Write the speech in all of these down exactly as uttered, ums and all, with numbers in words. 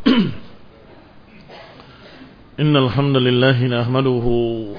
إن الحمد لله نحمده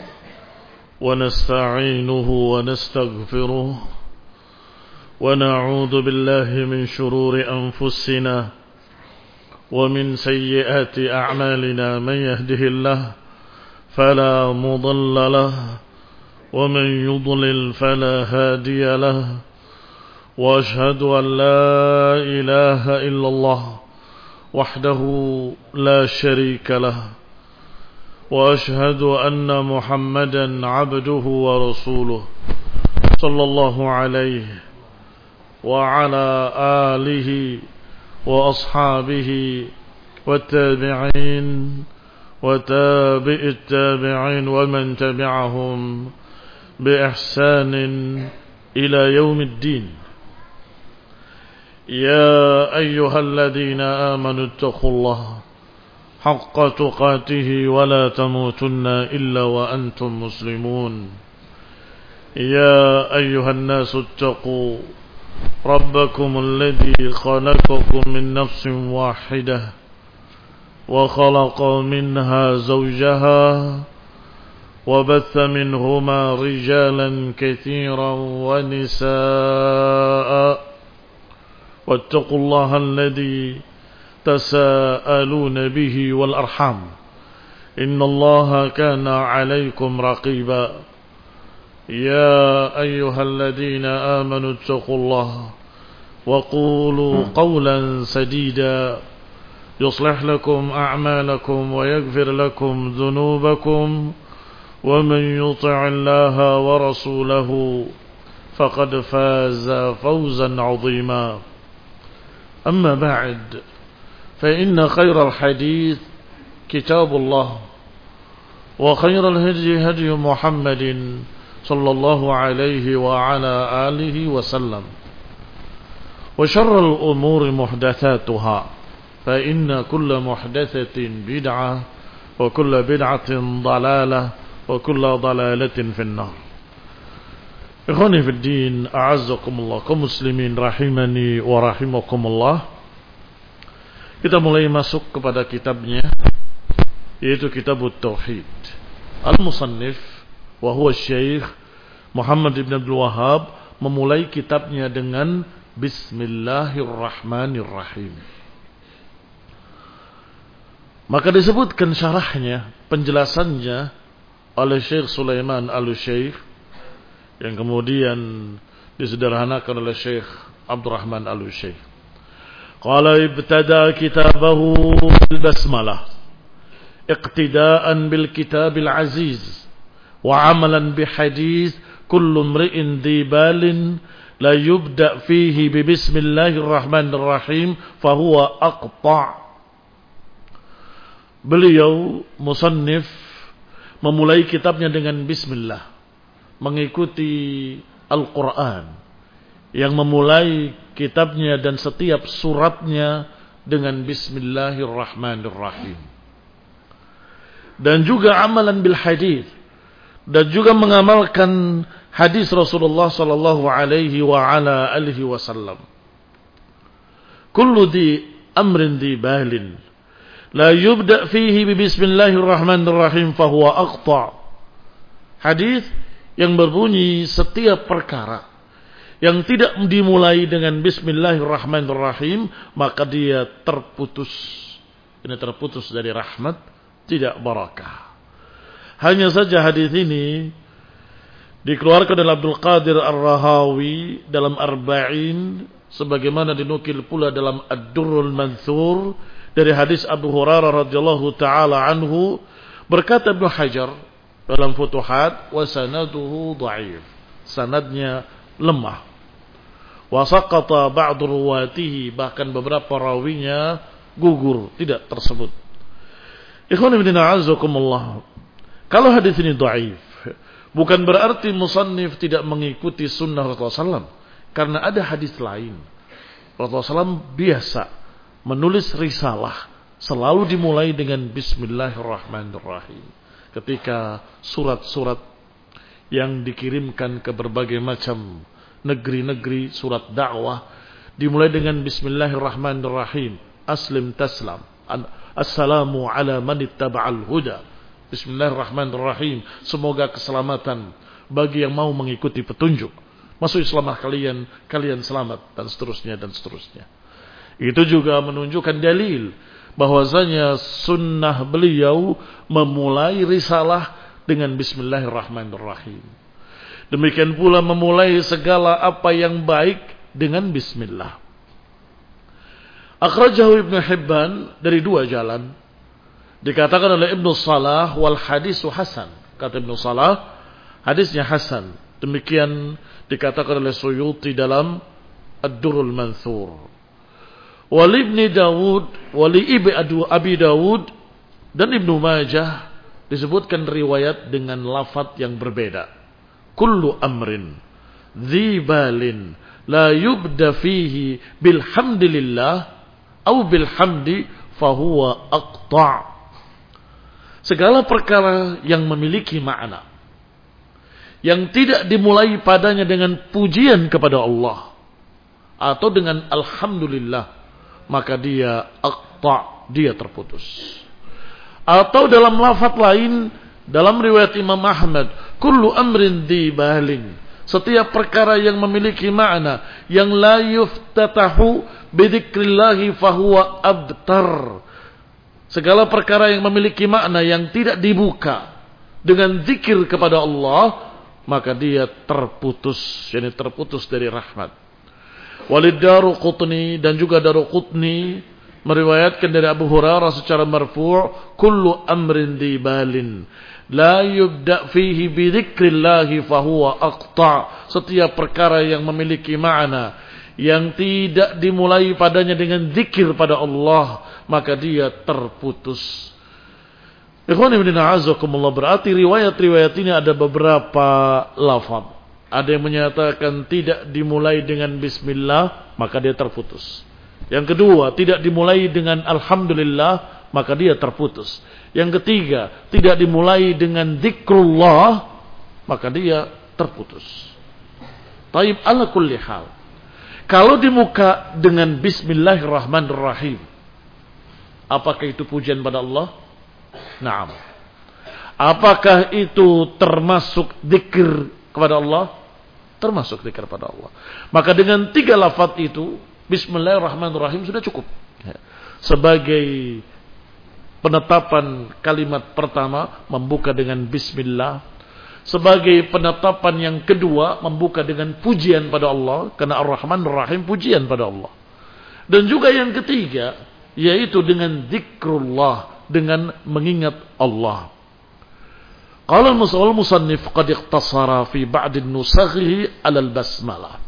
ونستعينه ونستغفره ونعوذ بالله من شرور أنفسنا ومن سيئات أعمالنا. من يهده الله فلا مضل له ومن يضلل فلا هادي له، وأشهد أن لا إله إلا الله وحده لا شريك له، وأشهد أن محمدا عبده ورسوله صلى الله عليه وعلى آله وأصحابه والتابعين وتابع التابعين ومن تبعهم بإحسان إلى يوم الدين. يا أيها الذين آمنوا اتقوا الله حق تقاته ولا تموتن إلا وأنتم مسلمون. يا أيها الناس اتقوا ربكم الذي خلقكم من نفس واحدة وخلق منها زوجها وبث منهما رجالا كثيرا ونساء، واتقوا الله الذي تساءلون به والأرحام إن الله كان عليكم رقيبا. يا أيها الذين آمنوا اتقوا الله وقولوا قولا سديدا يصلح لكم أعمالكم ويغفر لكم ذنوبكم، ومن يطع الله ورسوله فقد فاز فوزا عظيما. أما بعد، فإن خير الحديث كتاب الله، وخير الهدي هدي محمد صلى الله عليه وعلى آله وسلم، وشر الأمور محدثاتها، فإن كل محدثة بدعة وكل بدعة ضلالة وكل ضلالة في النار. Ikhwani fi din, a'azzakumullah, kaum muslimin rahimani wa rahimakumullah. Kita mulai masuk kepada kitabnya, yaitu Kitabut Tauhid. Al-Musannif wa huwa Syekh Muhammad ibn Abdul Wahhab memulai kitabnya dengan Bismillahirrahmanirrahim. Maka disebutkan syarahnya, penjelasannya oleh Syekh Sulaiman Al-Syekh, yang kemudian disederhanakan oleh Syekh Abdurrahman Al-Syekh. Qala ibtada kitabahu bil basmalah iqtidaan bil kitabil aziz wa amalan bi hadis kullu imri'in dhibalin la yubda fihi bi bismillahirrahmanirrahim fahuwa aqta'. Beliau musannif memulai kitabnya dengan bismillah, mengikuti Al-Quran yang memulai kitabnya dan setiap suratnya dengan bismillahirrahmanirrahim. Dan juga amalan bil hadis, dan juga mengamalkan hadis Rasulullah sallallahu alaihi wa ala alihi wasallam. Kullu di amrin di balin la yubda fihi bi bismillahirrahmanirrahim fahuwa aqta'. Hadis yang berbunyi setiap perkara yang tidak dimulai dengan bismillahirrahmanirrahim maka dia terputus. Ini terputus dari rahmat, tidak barakah. Hanya saja hadis ini dikeluarkan oleh Abdul Qadir Ar-Rahawi dalam Arba'in, sebagaimana dinukil pula dalam Ad-Durrul Mansur dari hadis Abu Hurairah radhiyallahu taala anhu. Berkata Ibnu Hajar dalam Futuhat, wa sanaduhu dha'if, sanadnya lemah. Wa saqata ba'd ruwatihi, bahkan beberapa rawinya gugur, tidak tersebut. Ikhwan fillah a'azzakumullah. Kalau hadis ini dhaif, bukan berarti musannif tidak mengikuti sunnah Rasulullah sallallahu alaihi wasallam, karena ada hadis lain. Rasulullah sallallahu alaihi wasallam biasa menulis risalah selalu dimulai dengan bismillahirrahmanirrahim. Ketika surat-surat yang dikirimkan ke berbagai macam negeri-negeri, surat dakwah dimulai dengan bismillahirrahmanirrahim, aslim taslam, Assalamu ala man ittaba'al huda. Bismillahirrahmanirrahim. Semoga keselamatan bagi yang mau mengikuti petunjuk. Masuk Islamah kalian, kalian selamat, dan seterusnya dan seterusnya. Itu juga menunjukkan dalil bahwasanya sunnah beliau memulai risalah dengan Bismillahirrahmanirrahim. Demikian pula memulai segala apa yang baik dengan Bismillah. Akhrajahu Ibnu Hibban dari dua jalan. Dikatakan oleh Ibnu Salah wal hadisu hasan. Kata Ibnu Salah, hadisnya hasan. Demikian dikatakan oleh Suyuti dalam Ad-Durrul Manthur. Wali Ibni Dawud, Wali Ibni Abi Dawud dan Ibnu Majah disebutkan riwayat dengan lafaz yang berbeda. Kullu amrin dzibalin la yubda fihi bilhamdillah au bilhamdi fahuwa aqta'. Segala perkara yang memiliki makna yang tidak dimulai padanya dengan pujian kepada Allah atau dengan alhamdulillah, maka dia aqta', dia terputus. Atau dalam lafaz lain dalam riwayat Imam Ahmad, kullu amrin dzibalin, setiap perkara yang memiliki makna yang la yuftatahu bidzikrillahi fahuwa abtar. Segala perkara yang memiliki makna yang tidak dibuka dengan zikir kepada Allah, maka dia terputus, yakni terputus dari rahmat. Walid Daruqutni, dan juga Daruqutni meriwayatkan dari Abu Hurairah secara marfu', kullu amrin dzibalin la yubda fihi bi dzikrillahi fahuwa aqta'. Setiap perkara yang memiliki makna yang tidak dimulai padanya dengan zikir pada Allah, maka dia terputus. Ikhwan ibn a'azakumullah, berarti riwayat-riwayat ini ada beberapa lafaz. Ada yang menyatakan tidak dimulai dengan bismillah, maka dia terputus. Yang kedua, tidak dimulai dengan alhamdulillah, maka dia terputus. Yang ketiga, tidak dimulai dengan zikrullah, maka dia terputus. Taib ala kulli hal. Kalau dimuka dengan bismillahirrahmanirrahim, apakah itu pujian pada Allah? Naam. Apakah itu termasuk zikir kepada Allah? Termasuk zikir kepada Allah. Maka dengan tiga lafaz itu, bismillahirrahmanirrahim, sudah cukup sebagai penetapan kalimat pertama, membuka dengan bismillah. Sebagai penetapan yang kedua, membuka dengan pujian pada Allah, karena Ar-Rahman Ar-Rahim pujian pada Allah. Dan juga yang ketiga, yaitu dengan zikrullah, dengan mengingat Allah. Qala al-musannif qad ikhtasara fi ba'd nusakhihi 'ala al-basmalah,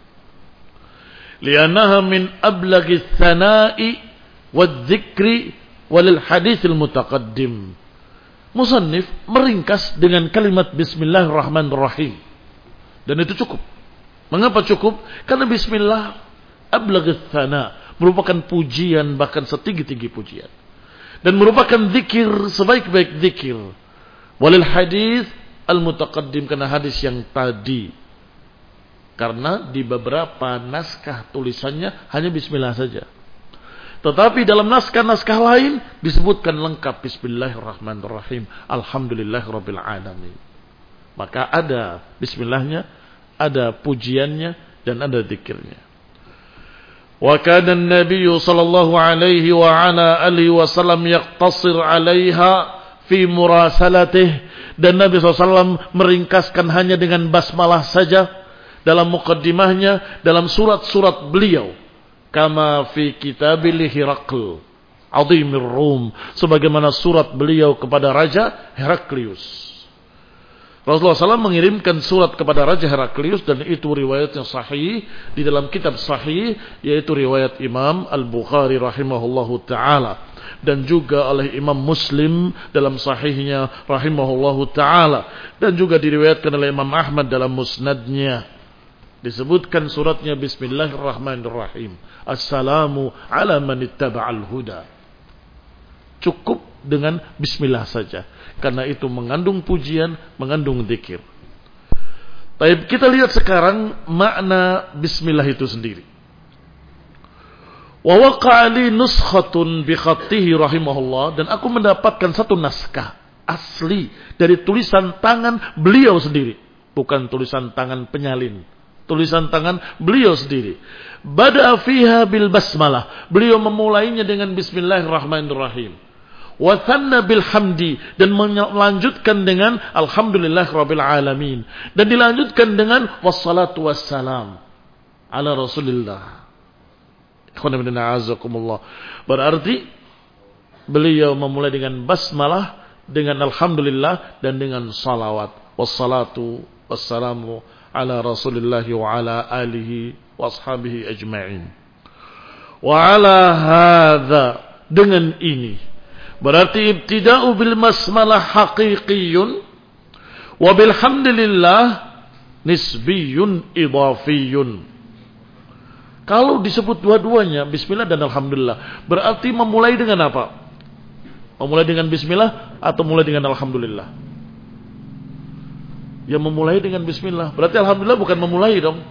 li'annaha min ablaghi ats-tsana'i wadh-dzikri walil hadits al-mutaqaddim. Musannif meringkas dengan kalimat bismillahirrahmanirrahim, dan itu cukup. Mengapa cukup? Karena bismillah ablaghi ats-tsana, merupakan pujian, bahkan setinggi-tinggi pujian, dan merupakan zikir sebaik-baik zikir. Walil hadis al-mutaqaddim, karena hadis yang tadi. Karena di beberapa naskah tulisannya hanya bismillah saja. Tetapi dalam naskah-naskah lain disebutkan lengkap bismillahirrahmanirrahim, alhamdulillahirabbil alamin. Maka ada bismillahnya, ada pujiannya, dan ada zikirnya. Wa kana an-nabiy sallallahu alaihi wa ala alihi wasallam yaqtasir 'alaiha fi murasalatih, dan Nabi sallallahu alaihi wasallam meringkaskan hanya dengan basmalah saja dalam muqaddimahnya, dalam surat-surat beliau, kama fi kitabil Hiraql azimir Rum, sebagaimana surat beliau kepada Raja Heraklius. Rasulullah sallallahu alaihi wasallam mengirimkan surat kepada Raja Heraklius, dan itu riwayatnya sahih di dalam kitab sahih, yaitu riwayat Imam Al-Bukhari rahimahullahu ta'ala, dan juga oleh Imam Muslim dalam sahihnya rahimahullahu ta'ala, dan juga diriwayatkan oleh Imam Ahmad dalam musnadnya. Disebutkan suratnya bismillahirrahmanirrahim, assalamu ala man ittaba'al huda. Cukup dengan bismillah saja, karena itu mengandung pujian, mengandung zikir. Baik, kita lihat sekarang makna bismillah itu sendiri. Wa waqa'a li nuskhatun bi khattihi rahimahullah, dan aku mendapatkan satu naskah asli dari tulisan tangan beliau sendiri, bukan tulisan tangan penyalin, tulisan tangan beliau sendiri. Bada'a fiha bil basmalah, beliau memulainya dengan bismillahirrahmanirrahim. Wa thanna bil hamdi, dan melanjutkan dengan alhamdulillah rabbil alamin, dan dilanjutkan dengan wassalatu wassalam ala rasulillah. Berarti beliau memulai dengan basmalah, dengan alhamdulillah, dan dengan salawat. Wassalatu wassalamu ala rasulillah wa ala alihi wa ashabihi ajma'in. Wa ala hadha, dengan ini berarti ibtida'u bil basmalah haqiqiyun wa bilhamdulillah nisbiyun idhafiyun. Kalau disebut dua-duanya bismillah dan alhamdulillah, berarti memulai dengan apa? Memulai dengan bismillah atau mulai dengan alhamdulillah? Ya memulai dengan bismillah. Berarti alhamdulillah bukan memulai dong.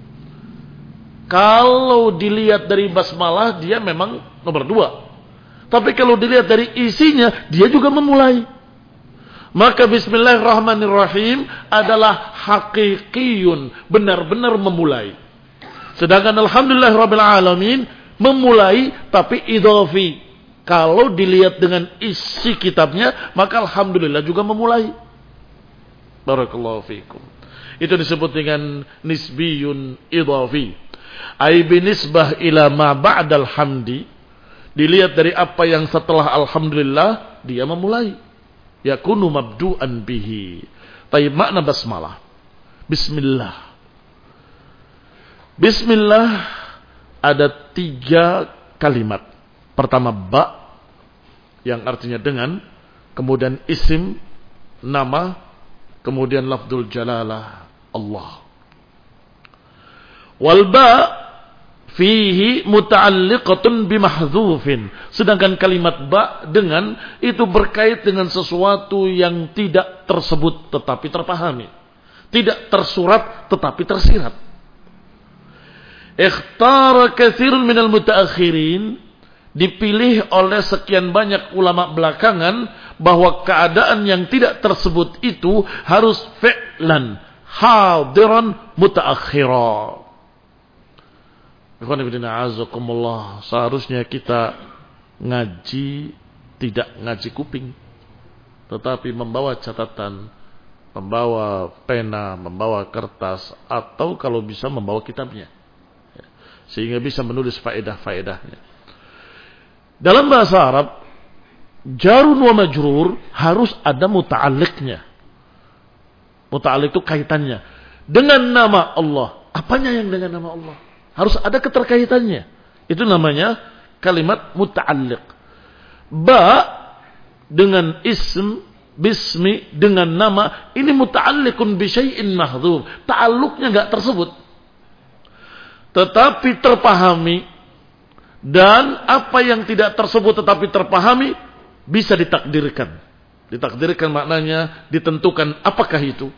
Kalau dilihat dari basmalah, dia memang nomor dua. Tapi kalau dilihat dari isinya, dia juga memulai. Maka bismillahirrahmanirrahim adalah hakikiyun, benar-benar memulai. Sedangkan alhamdulillah rabbil alamin memulai tapi idhafi. Kalau dilihat dengan isi kitabnya, maka alhamdulillah juga memulai. Barakallahu fiikum. Itu disebut dengan nisbiyun idhafi. Ai binisbah ila ma ba'dal hamdi. Dilihat dari apa yang setelah alhamdulillah, dia memulai. Yakunu mabdu'an bihi. Taib makna basmalah. Bismillah. Bismillah ada tiga kalimat. Pertama ba, yang artinya dengan, kemudian isim, nama, kemudian lafdzul jalalah Allah. Wal ba fihi muta'alliqatun bimahdhufin. Sedangkan kalimat ba dengan itu berkait dengan sesuatu yang tidak tersebut tetapi terpahami, tidak tersurat tetapi tersirat. Ikhtara katsirun minal mutaakhirin, dipilih oleh sekian banyak ulama belakangan bahwa keadaan yang tidak tersebut itu harus fi'lan hadiran mutaakhira. Seharusnya kita ngaji tidak ngaji kuping, tetapi membawa catatan, membawa pena, membawa kertas, atau kalau bisa membawa kitabnya, sehingga bisa menulis faedah-faedahnya. Dalam bahasa Arab, jarun wa majrur harus ada muta'alliqnya. Muta'alliq itu kaitannya dengan nama Allah. Apanya yang dengan nama Allah? Harus ada keterkaitannya. Itu namanya kalimat muta'alliq. Ba dengan ism, bismi dengan nama, ini muta'alliqun bi syai'in mahdhuf. Ta'alluqnya enggak tersebut, tetapi terpahami, dan apa yang tidak tersebut tetapi terpahami bisa ditakdirkan. Ditakdirkan maknanya ditentukan apakah itu.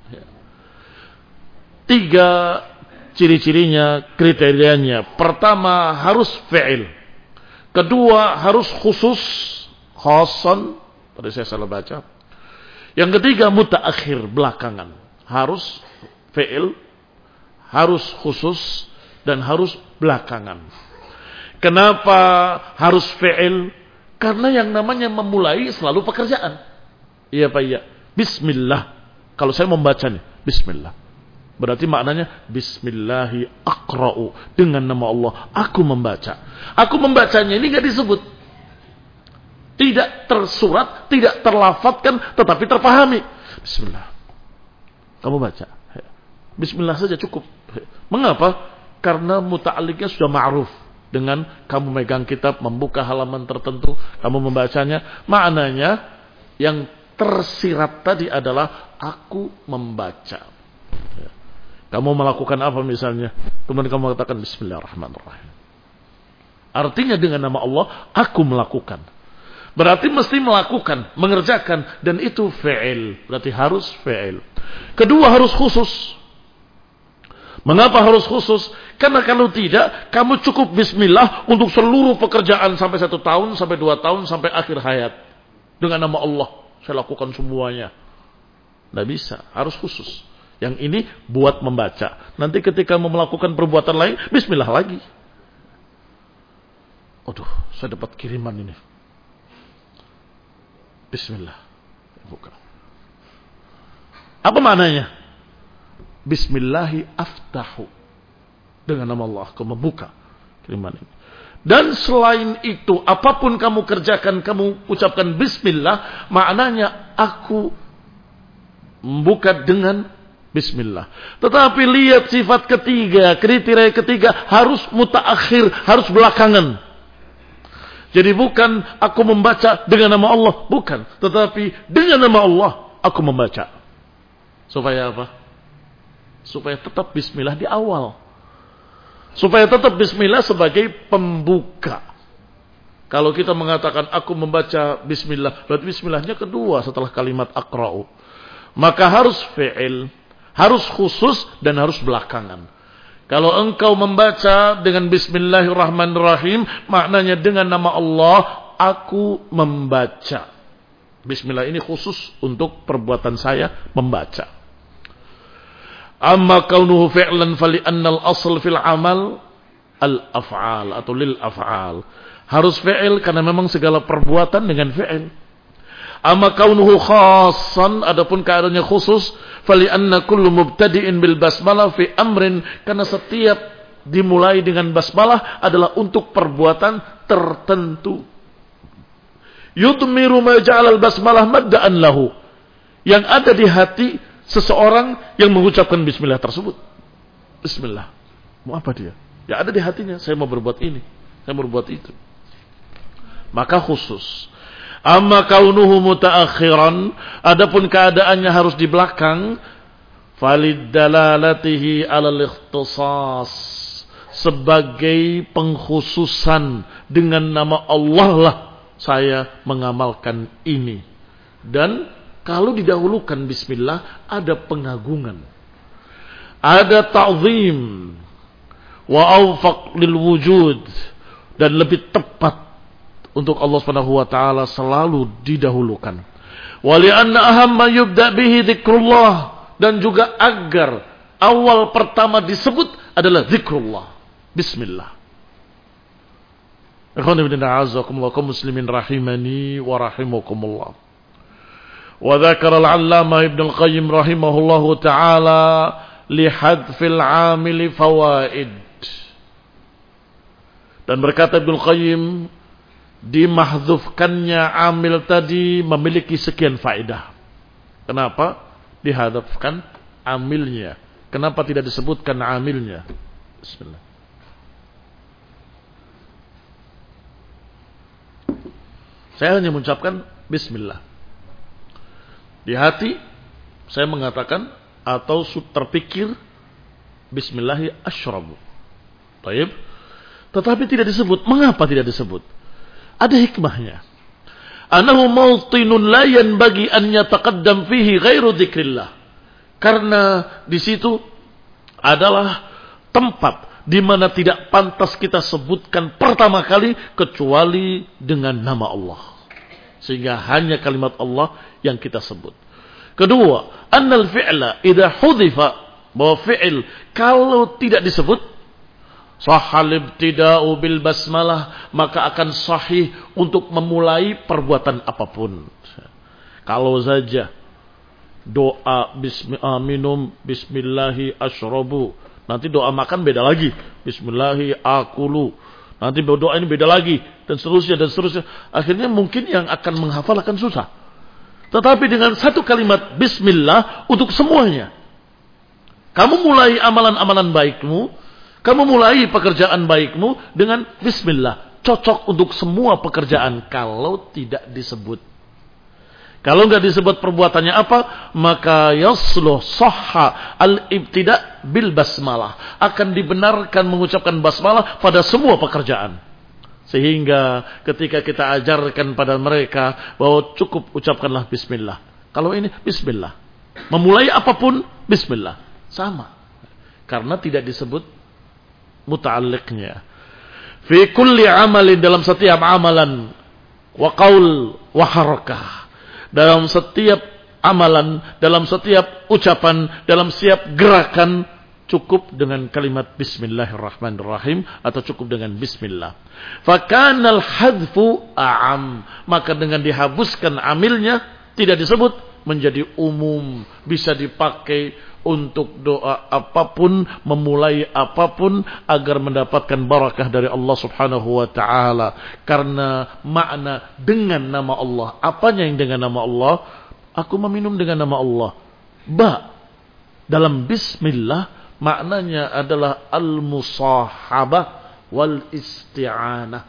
Tiga ciri-cirinya, kriterianya. Pertama harus fi'il. Kedua harus khusus, khasan. Tadi saya salah baca. Yang ketiga mutaakhir, belakangan. Harus fi'il, harus khusus, dan harus belakangan. Kenapa harus fi'il? Karena yang namanya memulai selalu pekerjaan. Iya Pak, iya. Bismillah. Kalau saya membaca nih, Bismillah. Berarti maknanya Bismillahi aqra'u. Dengan nama Allah, aku membaca. Aku membacanya ini gak disebut. Tidak tersurat, tidak terlafadzkan, tetapi terpahami. Bismillah. Kamu baca. Bismillah saja cukup. Mengapa? Karena muta'alliqnya sudah ma'ruf. Dengan kamu megang kitab, membuka halaman tertentu, kamu membacanya. Maknanya yang tersirat tadi adalah aku membaca. Kamu melakukan apa misalnya? Kemudian kamu katakan Bismillahirrahmanirrahim. Artinya dengan nama Allah, aku melakukan. Berarti mesti melakukan, mengerjakan. Dan itu fi'il. Berarti harus fi'il. Kedua harus khusus. Mengapa harus khusus? Karena kalau tidak, kamu cukup bismillah untuk seluruh pekerjaan sampai satu tahun, sampai dua tahun, sampai akhir hayat. Dengan nama Allah, saya lakukan semuanya. Tidak bisa, harus khusus. Yang ini buat membaca. Nanti ketika mau melakukan perbuatan lain, bismillah lagi. Aduh, saya dapat kiriman ini. Bismillah. Buka. Apa maknanya? Bismillahi aftahu. Dengan nama Allah, aku membuka kiriman ini. Dan selain itu, apapun kamu kerjakan, kamu ucapkan bismillah, maknanya aku membuka dengan bismillah. Tetapi lihat sifat ketiga, kriteria ketiga, harus mutaakhir, harus belakangan. Jadi bukan aku membaca dengan nama Allah, bukan. Tetapi dengan nama Allah, aku membaca. Supaya apa? Supaya tetap bismillah di awal. Supaya tetap bismillah sebagai pembuka. Kalau kita mengatakan aku membaca bismillah, berarti bismillahnya kedua setelah kalimat aqra'u. Maka harus fi'il, harus khusus dan harus belakangan. Kalau engkau membaca dengan bismillahirrahmanirrahim, maknanya dengan nama Allah, aku membaca. Bismillah ini khusus untuk perbuatan saya membaca. Amma kaunuhu fi'lan fali annal asl fil amal al-af'al atau lil af'al. Harus fi'il karena memang segala perbuatan dengan fi'il. Amma kaunuhu khassan, adapun keadaannya khusus, fali anna kullu mubtadi'in bil basmalah fi amrin, karena setiap dimulai dengan basmalah adalah untuk perbuatan tertentu. Yudmiru ma ja'ala al basmalah madda'an lahu. Yang ada di hati seseorang yang mengucapkan bismillah tersebut. Bismillah. Mau apa dia? Ya ada di hatinya, saya mau berbuat ini, saya mau berbuat itu. Maka khusus. Amma kaunuhu mutaakhiran, adapun keadaannya harus di belakang, falid dalalatihi alal ikhtisas, sebagai pengkhususan dengan nama Allah lah saya mengamalkan ini. Dan kalau didahulukan bismillah, ada pengagungan, ada ta'zim, wa awfaq lil wujud, dan lebih tepat untuk Allah Subhanahu wa taala selalu didahulukan. Wa li anna ahamma yubda bihi dzikrullah, dan juga agar awal pertama disebut adalah zikrullah, bismillah. Ikhwan ibn a'azakumullah kaum muslimin rahimani wa rahimakumullah. Wa dzakara al-'allamah Ibnu al-Qayyim rahimahullahu taala li hadfil 'amil fawaid. Dan berkata Ibnu al-Qayyim, dimahdzufkannya amil tadi memiliki sekian faedah. Kenapa dihadafkan amilnya? Kenapa tidak disebutkan amilnya? Bismillah. Saya hanya mengucapkan bismillah. Di hati saya mengatakan atau terpikir bismillahi asyrabu. Baik. Tetapi tidak disebut. Mengapa tidak disebut? Ada hikmahnya. Anahu mawtinun la yanbaghi an yataqaddam fihi ghairu dzikrillah. Karena di situ adalah tempat di mana tidak pantas kita sebutkan pertama kali kecuali dengan nama Allah. Sehingga hanya kalimat Allah yang kita sebut. Kedua, annal fi'la idza hudhifa, bahwa fi'il kalau tidak disebut, sahal ibtida'u bil basmalah, maka akan sahih untuk memulai perbuatan apapun. Kalau saja doa bismillah minum bismillahi asyrabu, nanti doa makan beda lagi, bismillahi akulu, nanti doa ini beda lagi, dan seterusnya dan seterusnya. Akhirnya mungkin yang akan menghafal akan susah. Tetapi dengan satu kalimat bismillah untuk semuanya, kamu mulai amalan-amalan baikmu, kamu mulai pekerjaan baikmu dengan bismillah. Cocok untuk semua pekerjaan kalau tidak disebut. Kalau enggak disebut perbuatannya apa, maka yasluh sahha al-ibtida' bil basmalah. Akan dibenarkan mengucapkan basmalah pada semua pekerjaan. Sehingga ketika kita ajarkan pada mereka bahwa cukup ucapkanlah bismillah. Kalau ini bismillah. Memulai apapun bismillah. Sama. karena tidak disebut muta'alliqnya. Fi kulli amalin, dalam setiap amalan, wa qaul wa harakah, dalam setiap amalan, dalam setiap ucapan, dalam setiap gerakan, cukup dengan kalimat bismillahirrahmanirrahim atau cukup dengan bismillah. Fakanal hadfu a'am, maka dengan dihapuskan amilnya tidak disebut, menjadi umum, bisa dipakai untuk doa apapun, memulai apapun agar mendapatkan barakah dari Allah Subhanahu wa taala. Karena makna dengan nama Allah, apanya yang dengan nama Allah? Aku meminum dengan nama Allah. Ba, dalam bismillah maknanya adalah al-musahabah wal isti'anah.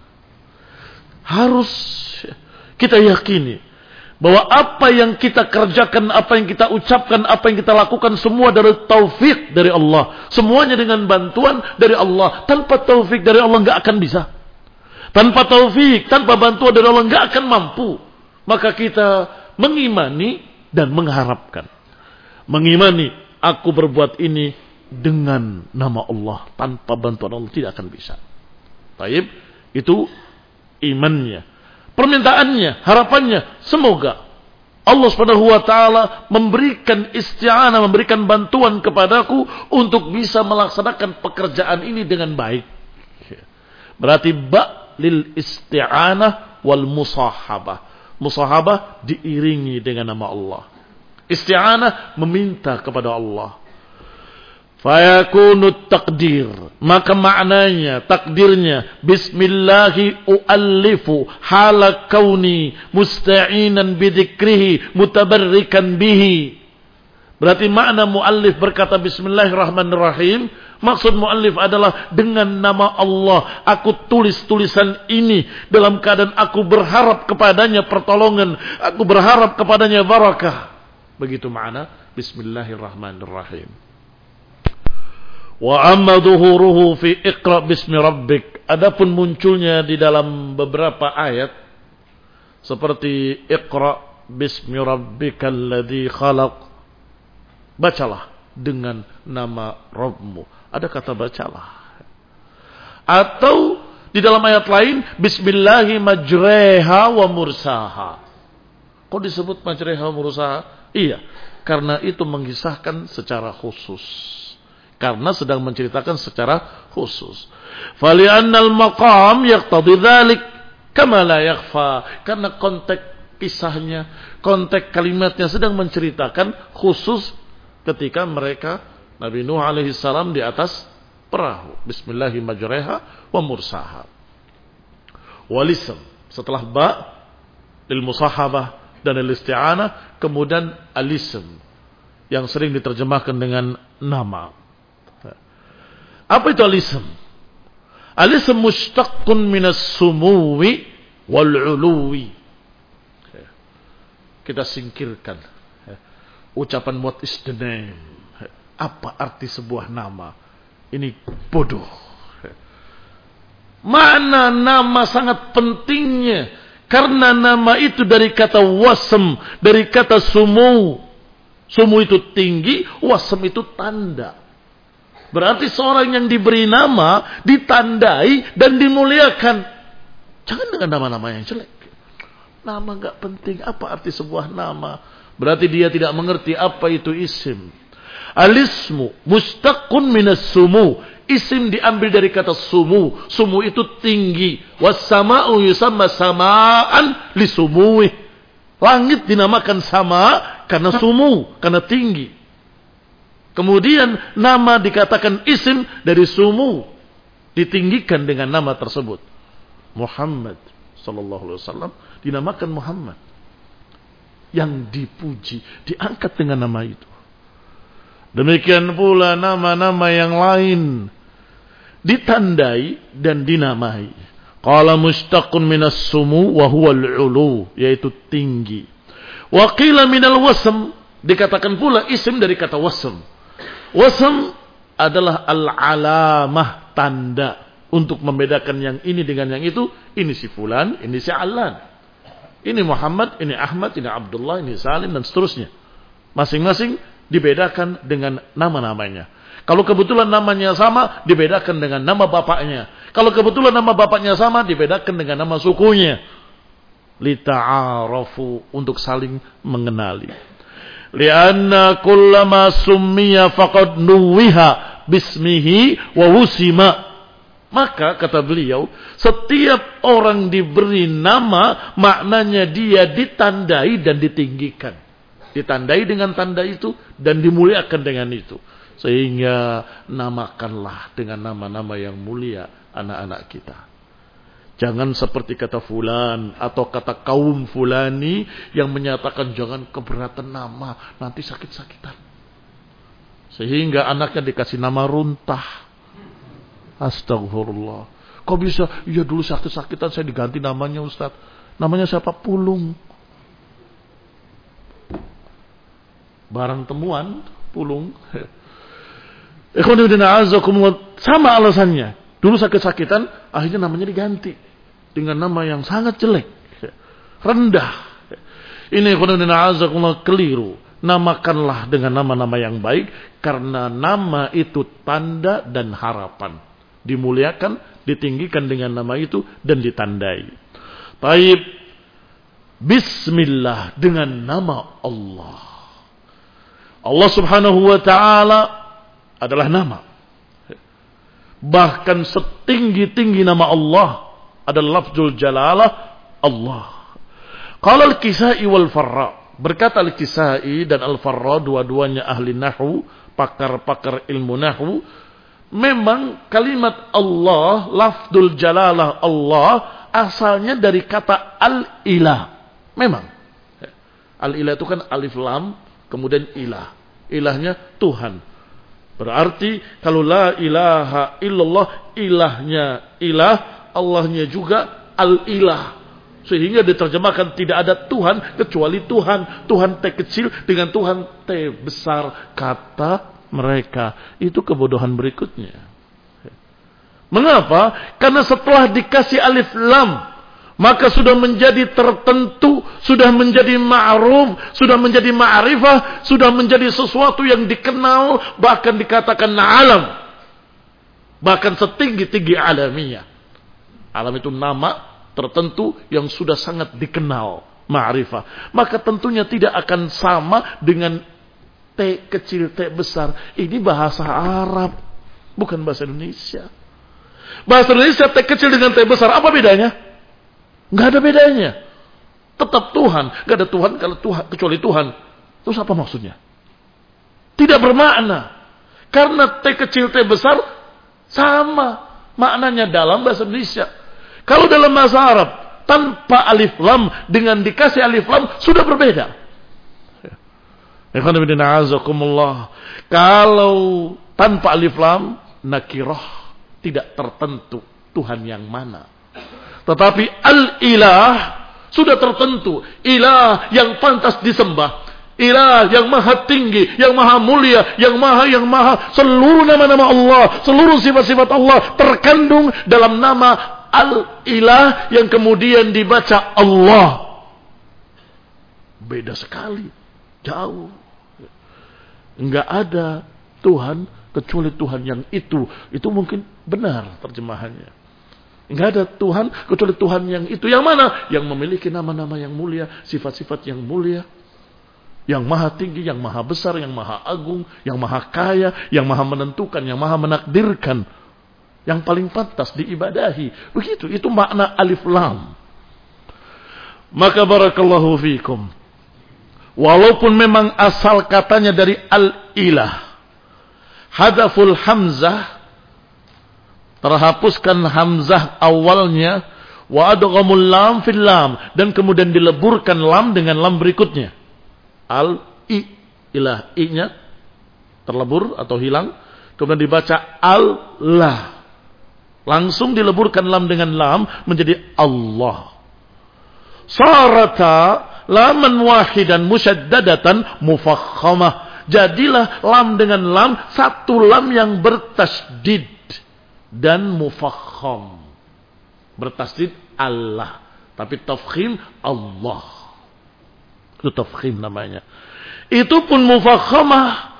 Harus kita yakini bahwa apa yang kita kerjakan, apa yang kita ucapkan, apa yang kita lakukan, semua dari taufik dari Allah. Semuanya dengan bantuan dari Allah. Tanpa taufik dari Allah nggak akan bisa. Tanpa taufik, tanpa bantuan dari Allah nggak akan mampu. Maka kita mengimani dan mengharapkan. Mengimani, aku berbuat ini dengan nama Allah. Tanpa bantuan Allah tidak akan bisa. Taib, itu imannya. Permintaannya, harapannya, semoga Allah Subhanahu wa taala memberikan isti'anah, memberikan bantuan kepadaku untuk bisa melaksanakan pekerjaan ini dengan baik. Berarti ba lil isti'anah wal musahabah. Musahabah diiringi dengan nama Allah. Isti'anah meminta kepada Allah. Fayakunu takdir, maka maknanya, takdirnya, bismillahi u'allifu hala kauni musta'inan bidikrihi mutabarrikan bihi. Berarti makna muallif berkata bismillahirrahmanirrahim, maksud muallif adalah dengan nama Allah aku tulis tulisan ini dalam keadaan aku berharap kepadanya pertolongan, aku berharap kepadanya barakah. Begitu makna bismillahirrahmanirrahim. Wa amma dhuhuruhu fi iqra bismi rabbik. Adapun munculnya di dalam beberapa ayat seperti iqra bismi rabbikal ladzi khalaq. Bacalah dengan nama Rabbmu. Ada kata bacalah. Atau di dalam ayat lain bismillahi majreha wa mursaha. Kok disebut majreha wa mursaha? Iya, karena itu mengisahkan secara khusus. Karena sedang menceritakan secara khusus. Fali'annal maqam yaqtadi dzalik kama la yakhfa. Karena konteks kisahnya, konteks kalimatnya sedang menceritakan khusus ketika mereka Nabi Nuh alaihi salam di atas perahu. Bismillahi majreha wa mursaha. Walism, setelah ba lil musahabah dan lil isti'anah, kemudian alism yang sering diterjemahkan dengan nama. Apa itu alism? Alism mushtaqun minas sumuwi wal uluwi. Kita singkirkan ucapan what is the name. Apa arti sebuah nama? Ini bodoh. Makna nama sangat pentingnya, karena nama itu dari kata wasm, dari kata sumu. Sumu itu tinggi, wasm itu tanda. Berarti seorang yang diberi nama ditandai dan dimuliakan. Jangan dengan nama-nama yang jelek. Nama enggak penting. Apa arti sebuah nama? Berarti dia tidak mengerti apa itu isim. Alismu mustaqun minas sumu. Isim diambil dari kata sumu. Sumu itu tinggi. Wassama'u yusamma sama'an lisumuih. Langit dinamakan sama karena sumu, karena tinggi. Kemudian nama dikatakan isim dari sumu, ditinggikan dengan nama tersebut. Muhammad sallallahu alaihi wasallam dinamakan Muhammad. Yang dipuji diangkat dengan nama itu. Demikian pula nama-nama yang lain ditandai dan dinamai. Qala mustaqun minas sumu wa huwa al-ulu, yaitu tinggi. Wa qila minal wasm, dikatakan pula isim dari kata wasm. Wasm adalah al-alamah, tanda untuk membedakan yang ini dengan yang itu. Ini si fulan, ini si Alan. Ini Muhammad, ini Ahmad, ini Abdullah, ini Salim dan seterusnya. Masing-masing dibedakan dengan nama-namanya. Kalau kebetulan namanya sama, dibedakan dengan nama bapaknya. Kalau kebetulan nama bapaknya sama, dibedakan dengan nama sukunya. Lita'arafu, untuk saling mengenali. Lianna kullama summiya faqad nuwiha bismihi wa wusima. Maka kata beliau, setiap orang diberi nama, maknanya dia ditandai dan ditinggikan. Ditandai dengan tanda itu dan dimuliakan dengan itu. Sehingga namakanlah dengan nama-nama yang mulia anak-anak kita. Jangan seperti kata fulan atau kata kaum fulani yang menyatakan jangan keberatan nama, nanti sakit-sakitan. Sehingga anaknya dikasih nama runtah. Astagfirullah. Kok bisa? Iya dulu sakit-sakitan saya diganti namanya Ustaz. Namanya siapa? Pulung. Barang temuan, pulung. Sama alasannya. Dulu sakit-sakitan, akhirnya namanya diganti dengan nama yang sangat jelek, rendah. Ini keliru. Namakanlah dengan nama-nama yang baik, karena nama itu tanda dan harapan. Dimuliakan, ditinggikan dengan nama itu dan ditandai. Taib, Bismillah, dengan nama Allah. Allah Subhanahu wa ta'ala adalah nama. Bahkan setinggi-tinggi nama Allah adalah lafzul jalalah Allah. Qala al-Kisai wal Farra, berkata al-Kisai dan al-Farra, dua-duanya ahli nahwu, pakar-pakar ilmu nahwu, memang kalimat Allah, lafzul jalalah Allah, asalnya dari kata al-ilah. Memang al-ilah itu kan alif lam kemudian ilah. Ilahnya Tuhan. Berarti kalau la ilaha illallah, ilahnya ilah, Allahnya juga al-ilah. Sehingga diterjemahkan tidak ada Tuhan kecuali Tuhan. Tuhan T kecil dengan Tuhan T besar, kata mereka. Itu kebodohan berikutnya. Mengapa? Karena setelah dikasih alif lam, maka sudah menjadi tertentu, sudah menjadi ma'ruf, sudah menjadi ma'rifah, sudah menjadi sesuatu yang dikenal, bahkan dikatakan alam. Bahkan setinggi-tinggi alamiah. Alam itu nama tertentu yang sudah sangat dikenal, ma'rifah. Maka tentunya tidak akan sama dengan T kecil, T besar. Ini bahasa Arab, bukan bahasa Indonesia. Bahasa Indonesia T kecil dengan T besar, apa bedanya? Nggak ada bedanya. Tetap Tuhan. Nggak ada Tuhan kalau Tuhan kecuali Tuhan. Terus apa maksudnya? Tidak bermakna. Karena T kecil T besar sama maknanya dalam bahasa Indonesia. Kalau dalam bahasa Arab tanpa alif lam dengan dikasih alif lam sudah berbeda. Kalau tanpa alif lam nakirah, tidak tertentu Tuhan yang mana. Tetapi al-ilah sudah tertentu. Ilah yang pantas disembah. Ilah yang maha tinggi, yang maha mulia, yang maha, yang maha. Seluruh nama-nama Allah, seluruh sifat-sifat Allah terkandung dalam nama al-ilah yang kemudian dibaca Allah. Beda sekali. Jauh. Enggak ada Tuhan kecuali Tuhan yang itu. Itu mungkin benar terjemahannya. Enggak ada Tuhan kecuali Tuhan yang itu. Yang mana? Yang memiliki nama-nama yang mulia, sifat-sifat yang mulia, yang maha tinggi, yang maha besar, yang maha agung, yang maha kaya, yang maha menentukan, yang maha menakdirkan, yang paling pantas diibadahi. Begitu, itu makna alif lam. Maka barakallahu fikum, walaupun memang asal katanya dari al-ilah, hadaful hamzah, terhapuskan hamzah awalnya, wa adghamul lam fil lam, dan kemudian dileburkan lam dengan lam berikutnya. Al i ilah, i-nya terlebur atau hilang, kemudian dibaca Allah. Langsung dileburkan lam dengan lam menjadi Allah. Sarata laman wahidan musyaddadatan mufakhamah. Jadilah lam dengan lam satu lam yang bertasydid dan mufakham. Bertasydid Allah, tapi tafkhim Allah. Itu tafkhim namanya. Itu pun mufakhamah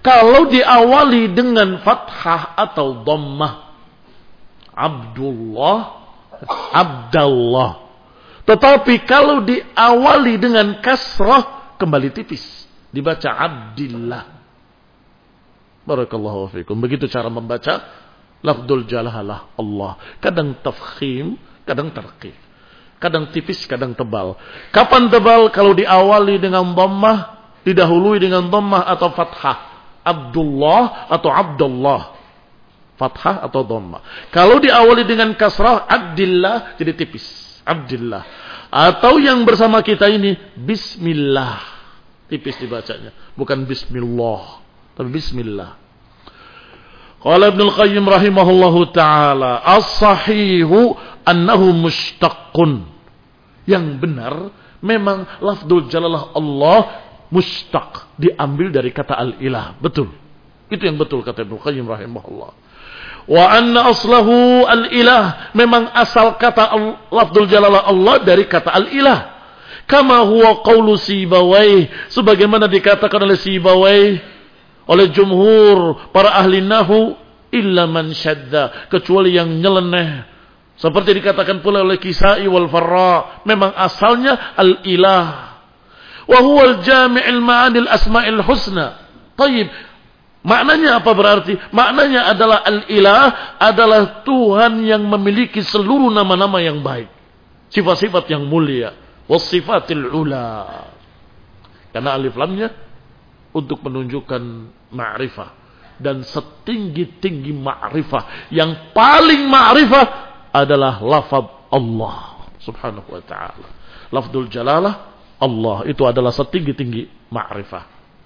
Kalau diawali dengan fathah atau dhammah, Abdullah, Abdallah. Tetapi kalau diawali dengan kasrah, kembali tipis, dibaca Abdillah. Barakallahu fiikum. Begitu cara membaca lafdzul jalalah Allah. Kadang tafkhim, kadang tarqiq. Kadang tipis, kadang tebal. Kapan tebal? Kalau diawali dengan dhammah, didahului dengan dhammah atau fathah. Abdullah atau Abdullah. Fathah atau dhammah. Kalau diawali dengan kasrah, Abdillah, jadi tipis. Abdillah. Atau yang bersama kita ini, Bismillah. Tipis dibacanya. Bukan Bismillah, tapi Bismillah. Qala Ibnu Al-Qayyim rahimahullahu ta'ala, as-sahihu annahu mushtaqun. Yang benar, memang lafdzul jalalah Allah mushtaq, diambil dari kata al-ilah. Betul. Itu yang betul kata Ibnu Qayyim rahimahullah. Wa anna aslahu al-ilah, memang asal kata lafdzul jalalah Allah dari kata al-ilah. Kama huwa qawlu Sibawayh, sebagaimana dikatakan oleh Sibawayh, oleh jumhur para ahli nahwu, illa man syadda, kecuali yang nyeleneh. Seperti dikatakan pula oleh Kisai wal Farra, memang asalnya al-ilah. Wa huwa al-jami'il ma'anil asma'il husna. Tayyib. Maknanya apa berarti? Maknanya adalah al-ilah adalah Tuhan yang memiliki seluruh nama-nama yang baik, sifat-sifat yang mulia, wasifatil ula. Karena alif lamnya untuk menunjukkan ma'rifah, dan setinggi-tinggi ma'rifah, yang paling ma'rifah adalah lafaz Allah subhanahu wa ta'ala. Lafdzul jalalah Allah itu adalah setinggi-tinggi ma'rifah.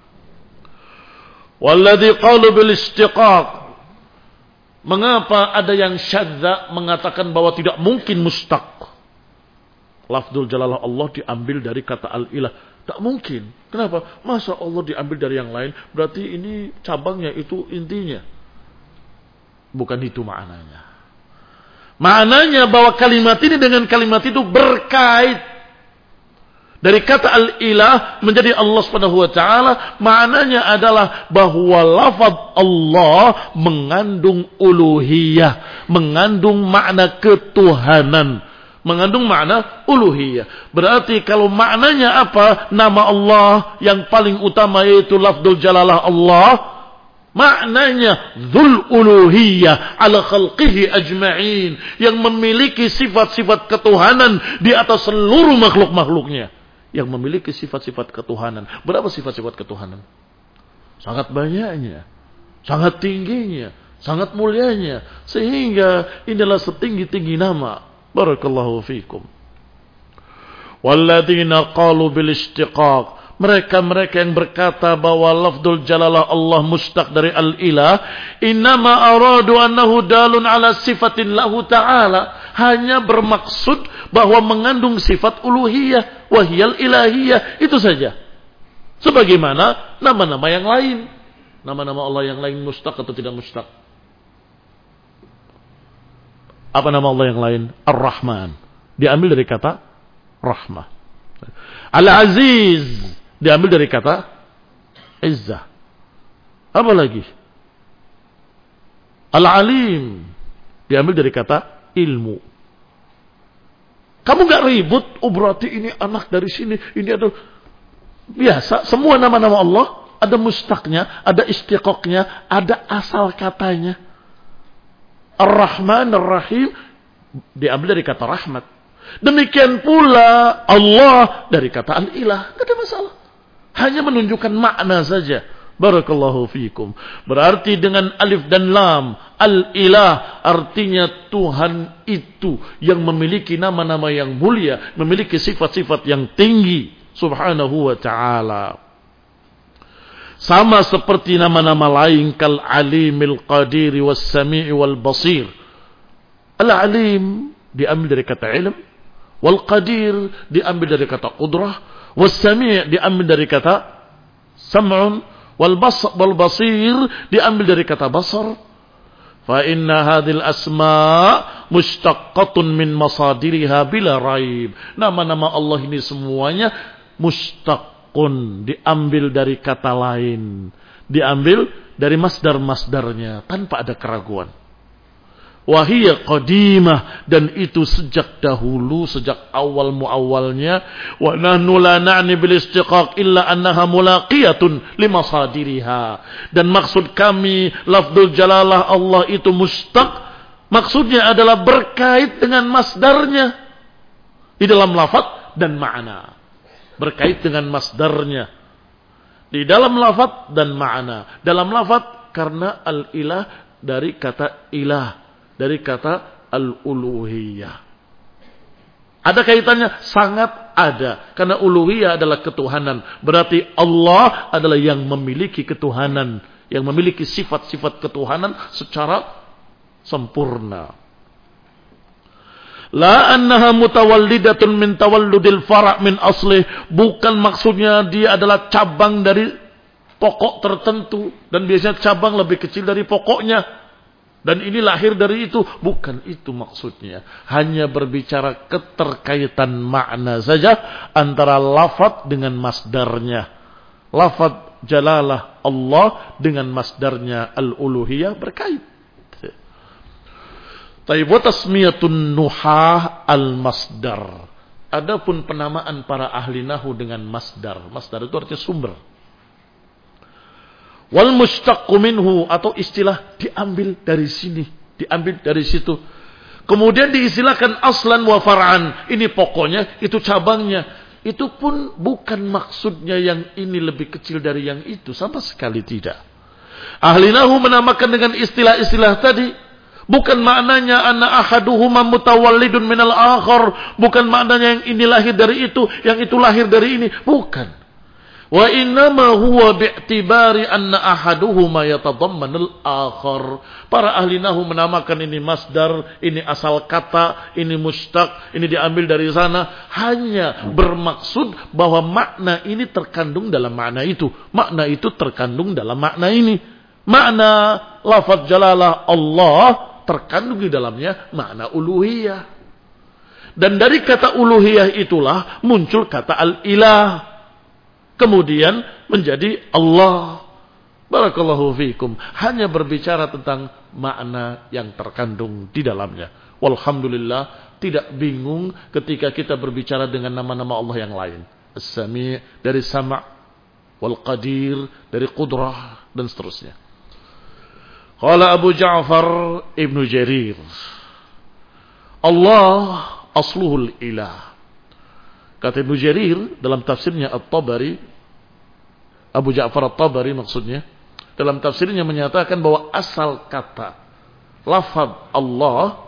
Walladzi qalu bil istiqaq, mengapa ada yang syadza mengatakan bahwa tidak mungkin mustaq? Lafdzul jalalah Allah diambil dari kata al-ilah. Tak mungkin. Kenapa? Masa Allah diambil dari yang lain? Berarti ini cabangnya, itu intinya. Bukan itu maknanya. Maknanya bahwa kalimat ini dengan kalimat itu berkait. Dari kata al-ilah menjadi Allah subhanahu wa ta'ala, maknanya adalah bahwa lafaz Allah mengandung uluhiyah, mengandung makna ketuhanan, mengandung makna uluhiyah. Berarti kalau maknanya apa? Nama Allah yang paling utama yaitu lafdzul jalalah Allah, maknanya dzul uluhiyah ala khalqihi ajma'in, yang memiliki sifat-sifat ketuhanan di atas seluruh makhluk-makhluknya, yang memiliki sifat-sifat ketuhanan. Berapa sifat-sifat ketuhanan? Sangat banyaknya, sangat tingginya, sangat mulianya, sehingga inilah setinggi-tinggi nama. Barakallahu fikum. Walladzina qalu bil istiqaq, mereka-mereka yang berkata bahwa lafdzul jalalah Allah mustaq dari al-ilah, innama aradu annahu dalun ala sifatin lahu ta'ala, hanya bermaksud bahwa mengandung sifat uluhiyah, wahiyal ilahiyah, itu saja. Sebagaimana nama-nama yang lain. Nama-nama Allah yang lain mustaq atau tidak mustaq? Apa nama Allah yang lain? Ar-Rahman, diambil dari kata rahmah. Al-Aziz, diambil dari kata izzah. Apa lagi? Al-Alim, diambil dari kata ilmu. Kamu gak ribut, oh berarti ini anak dari sini, ini ada. Biasa, semua nama-nama Allah ada mustaqnya, ada istiqaqnya, ada asal katanya. Ar-Rahman, Ar-Rahim diambil dari kata rahmat. Demikian pula Allah dari kata al-ilah. Tidak ada masalah. Hanya menunjukkan makna saja. Barakallahu fiikum. Berarti dengan alif dan lam, al-ilah artinya Tuhan itu yang memiliki nama-nama yang mulia, memiliki sifat-sifat yang tinggi subhanahu wa ta'ala. Sama seperti nama-nama lain, kal alimil qadiri was sami'i wal basir. Al-alim diambil dari kata ilm, wal qadir diambil dari kata qudrah, was sami' diambil dari kata sam'un, wal basar wal basir diambil dari kata basar. Fa inna hadhil asma' mushtaqqatun min masadiriha bila raib. Nama-nama Allah ini semuanya mushtaq, mushtaqun, diambil dari kata lain, diambil dari masdar-masdarnya tanpa ada keraguan. Wahiyya qadimah, dan itu sejak dahulu, sejak awal muawalnya. Wa nahnu la na'ni bil istiqaq illa annaha mulaqiyatun limasadiriha. Dan maksud kami lafdzul jalalah Allah itu mustaq, maksudnya adalah berkait dengan masdarnya di dalam lafaz dan makna. Berkait dengan masdarnya di dalam lafaz dan makna. Dalam lafaz karena al-ilah dari kata ilah, dari kata al-uluhiyah. Ada kaitannya? Sangat ada. Karena uluhiyah adalah ketuhanan. Berarti Allah adalah yang memiliki ketuhanan, yang memiliki sifat-sifat ketuhanan secara sempurna. La annaha mutawallidatun min tawalludil fara' min aslih. Bukan maksudnya dia adalah cabang dari pokok tertentu. Dan biasanya cabang lebih kecil dari pokoknya. Dan ini lahir dari itu. Bukan itu maksudnya. Hanya berbicara keterkaitan makna saja antara lafaz dengan masdarnya. Lafaz jalalah Allah dengan masdarnya al-uluhiyah berkait. Taib wa tasmiyatun nuhah al-masdar. Adapun penamaan para ahli nahu dengan masdar. Masdar itu artinya sumber. Wal mustaqqu minhu, atau istilah diambil dari sini, diambil dari situ. Kemudian diistilahkan aslan wa far'an. Ini pokoknya, itu cabangnya. Itu pun bukan maksudnya yang ini lebih kecil dari yang itu, sama sekali tidak. Ahli nahu menamakan dengan istilah-istilah tadi. Bukan maknanya anna ahaduhuma mutawallidun minal akhar. Bukan maknanya yang ini lahir dari itu, yang itu lahir dari ini. Bukan. Wa innama huwa bi'tibari anna ahaduhuma yatadammanul akhar. Para ahli nahu menamakan ini masdar, ini asal kata, ini mustaq, ini diambil dari sana, hanya bermaksud bahwa makna ini terkandung dalam makna itu, makna itu terkandung dalam makna ini. Makna lafaz jalalah Allah terkandung di dalamnya makna uluhiyah. Dan dari kata uluhiyah itulah muncul kata al-ilah. Kemudian menjadi Allah. Barakallahu fiikum. Hanya berbicara tentang makna yang terkandung di dalamnya. Walhamdulillah, tidak bingung ketika kita berbicara dengan nama-nama Allah yang lain. As-Sami' dari sama', wal Qadir dari qudrah, dan seterusnya. Qala Abu Ja'far Ibnu Jarir, Allah asluhul ilah. Kata Ibnu Jarir dalam tafsirnya At-Tabari, Abu Ja'far At-Tabari maksudnya, dalam tafsirnya menyatakan bahwa asal kata lafaz Allah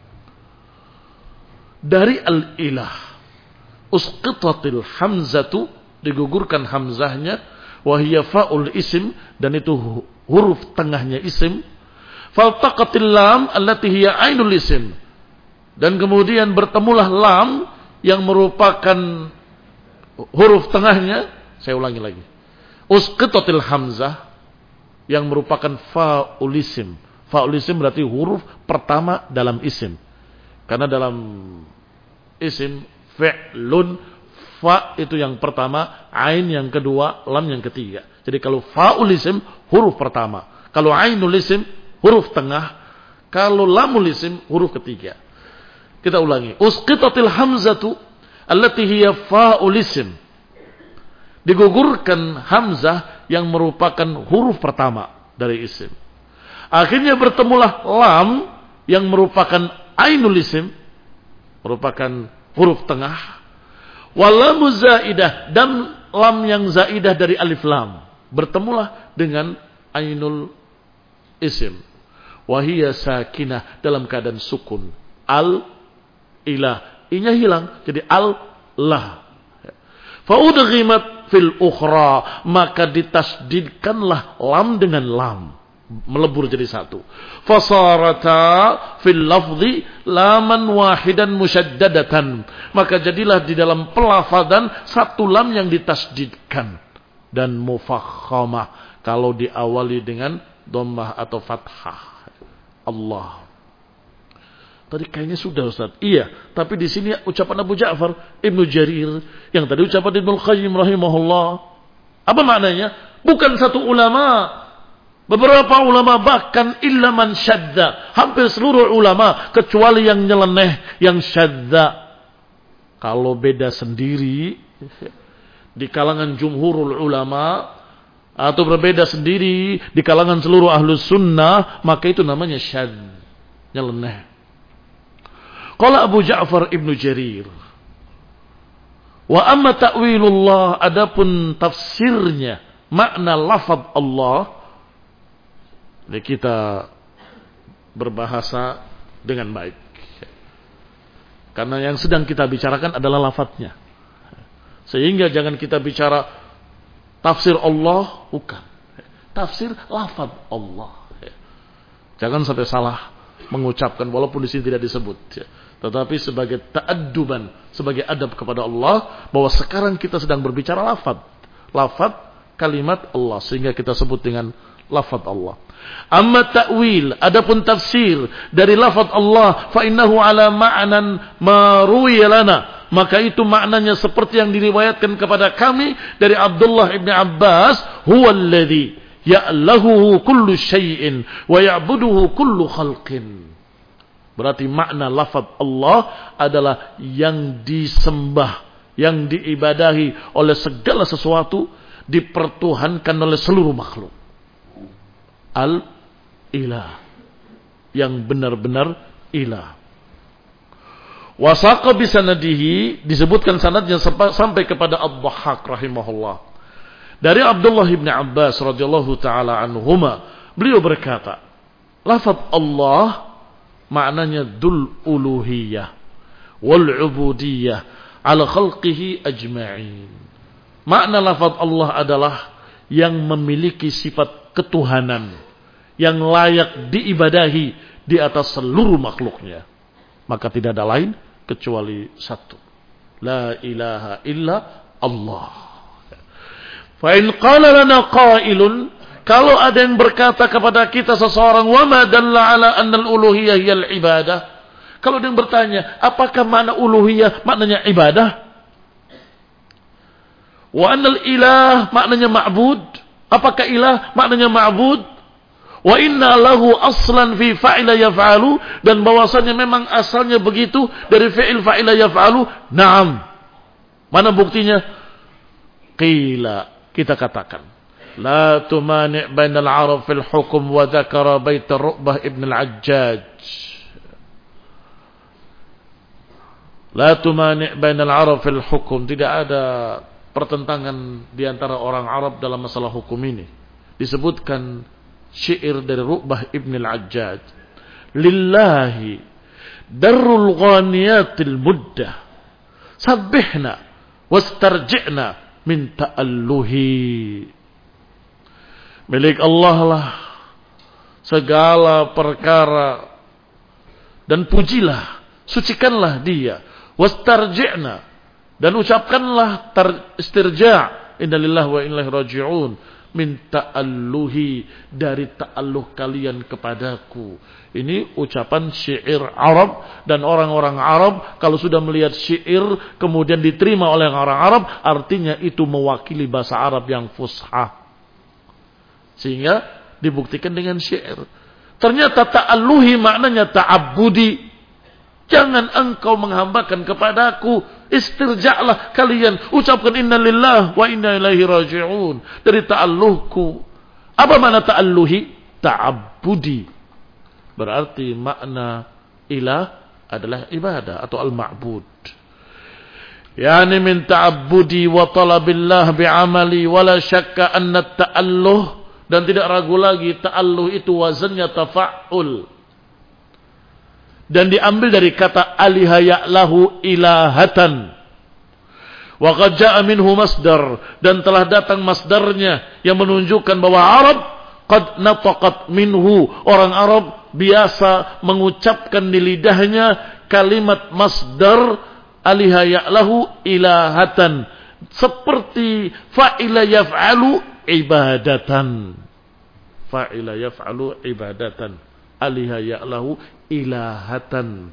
dari al-ilah. Usqitatil hamzatu, digugurkan hamzahnya, wa hiya fa'ul isim, dan itu huruf tengahnya isim. Faltaqatil lam allati hiya ainul isim, dan kemudian bertemulah lam yang merupakan huruf tengahnya. Saya ulangi lagi. Usqitatil hamzah yang merupakan fa'ul isim. Fa'ul isim berarti huruf pertama dalam isim. Karena dalam isim fi'lun, fa itu yang pertama, ain yang kedua, lam yang ketiga. Jadi kalau fa'ul isim huruf pertama, kalau ainul isim huruf tengah, kalau lamul isim huruf ketiga. Kita ulangi. Usqitatil hamzatu allati hiya fa'ul isim. Digugurkan hamzah yang merupakan huruf pertama dari isim. Akhirnya bertemulah lam yang merupakan ainul isim, merupakan huruf tengah. Walamu zaidah, dan lam yang zaidah dari alif lam. Bertemulah dengan ainul isim. Wahiyya sakinah, dalam keadaan sukun. Al ilah, inya hilang jadi Allah. Fa'udghimat fil ukhra, maka ditasdidkanlah lam dengan lam, melebur jadi satu. Fasarata fil lafzi laman wahidan musyaddadatan, maka jadilah di dalam pelafadan satu lam yang ditasdidkan dan mufakhamah kalau diawali dengan dhammah atau fathah. Allah. Tadi kayaknya sudah Ustaz. Iya, tapi di sini ucapan Abu Ja'far Ibnu Jarir, yang tadi ucapan Ibnu Qayyim rahimahullah. Apa maknanya? Bukan satu ulama, beberapa ulama, bahkan illa man syadza, hampir seluruh ulama kecuali yang nyeleneh, yang syadza. Kalau beda sendiri di kalangan jumhurul ulama atau berbeda sendiri di kalangan seluruh ahlus sunnah, maka itu namanya syadz, nyeleneh. Qala Abu Ja'far Ibnu Jarir, wa amma ta'wilullah, adapun tafsirnya, makna lafaz Allah, jadi kita berbahasa dengan baik. Karena yang sedang kita bicarakan adalah lafaznya. Sehingga jangan kita bicara tafsir Allah, bukan. Tafsir lafaz Allah. Jangan sampai salah mengucapkan, walaupun di sini tidak disebut. Tetapi sebagai ta'adduban, sebagai adab kepada Allah, bahwa sekarang kita sedang berbicara lafaz. Lafaz kalimat Allah, sehingga kita sebut dengan lafaz Allah. Amma ta'wil, adapun tafsir dari lafaz Allah, fa innahu ala ma'nan ma ruwiya lana, maka itu maknanya seperti yang diriwayatkan kepada kami dari Abdullah ibn Abbas, huwa alladhi ya'lahu kullu syai'in wa ya'buduhu kullu khalqin. Berarti makna lafaz Allah adalah yang disembah, yang diibadahi oleh segala sesuatu, dipertuhankan oleh seluruh makhluk. Al-ilah, yang benar-benar ilah. Wasaqa bisanadihi, disebutkan sanadnya sampai kepada Ad-Dhahhak rahimahullah. Dari Abdullah ibn Abbas radhiyallahu taala anhuma, beliau berkata, lafaz Allah maknanya dul uluhiyah wal ubudiyah ala khalqihi ajma'in. Makna lafaz Allah adalah yang memiliki sifat ketuhanan, yang layak diibadahi di atas seluruh makhluknya. Maka tidak ada lain kecuali satu. La ilaha illa Allah. Fa in qala lana qailun, kalau ada yang berkata kepada kita seseorang, wa ma dalla ala anna al-uluhiyah hiya al-ibadah. Kalau dia bertanya, apakah makna uluhiyah maknanya ibadah? Wa anna al-ilah maknanya ma'bud. Apakah ilah maknanya ma'bud? Wa inna lahu aslan fi fa'ila yaf'alu, dan bahwasanya memang asalnya begitu dari fi'il fa'ila yaf'alu. Naam. Mana buktinya? Qila, kita katakan, la tumani' bainal 'arab fil hukm wa dzakara bait Ru'bah ibn al-Ajjaj. La tumani' bainal 'arab fil hukm, tidak ada pertentangan di antara orang Arab dalam masalah hukum ini. Disebutkan syair dari Ru'bah ibn al-Ajjaj, lillahi darul ghaniyatil muddah sabbihna wastarji'na min ta'alluhi. Milik Allah lah segala perkara, dan pujilah, sucikanlah dia, wastarji'na, dan ucapkanlah istirja', inna lillahi wa inna ilaihi raji'un, min ta'alluhi, dari ta'alluh kalian kepadaku. Ini ucapan syair Arab, dan orang-orang Arab kalau sudah melihat syair kemudian diterima oleh orang Arab, artinya itu mewakili bahasa Arab yang fusha, sehingga dibuktikan dengan syair. Ternyata ta'alluhi maknanya ta'abbudi. Jangan engkau menghambakan kepadaku, istirja'lah kalian, ucapkan inna lillah wa inna ilaihi raji'un, dari ta'alluhku. Apa makna ta'alluhi? Ta'abbudi. Berarti makna ilah adalah ibadah atau al-ma'bud. Yani min ta'abbudi wa talabillah bi'amali wala syakka anna ta'alluh, dan tidak ragu lagi ta'alluh itu wazannya tafa'ul, dan diambil dari kata aliha ya'lahu ilahatan. Wa qad ja'a minhu masdar, dan telah datang masdarnya yang menunjukkan bahwa Arab qad nataqat minhu, orang Arab biasa mengucapkan di lidahnya kalimat masdar aliha ya'lahu ilahatan, seperti fa'ila yaf'alu ibadatan. Fa'ila yaf'alu ibadatan, aliha ya'lahu ilahatan.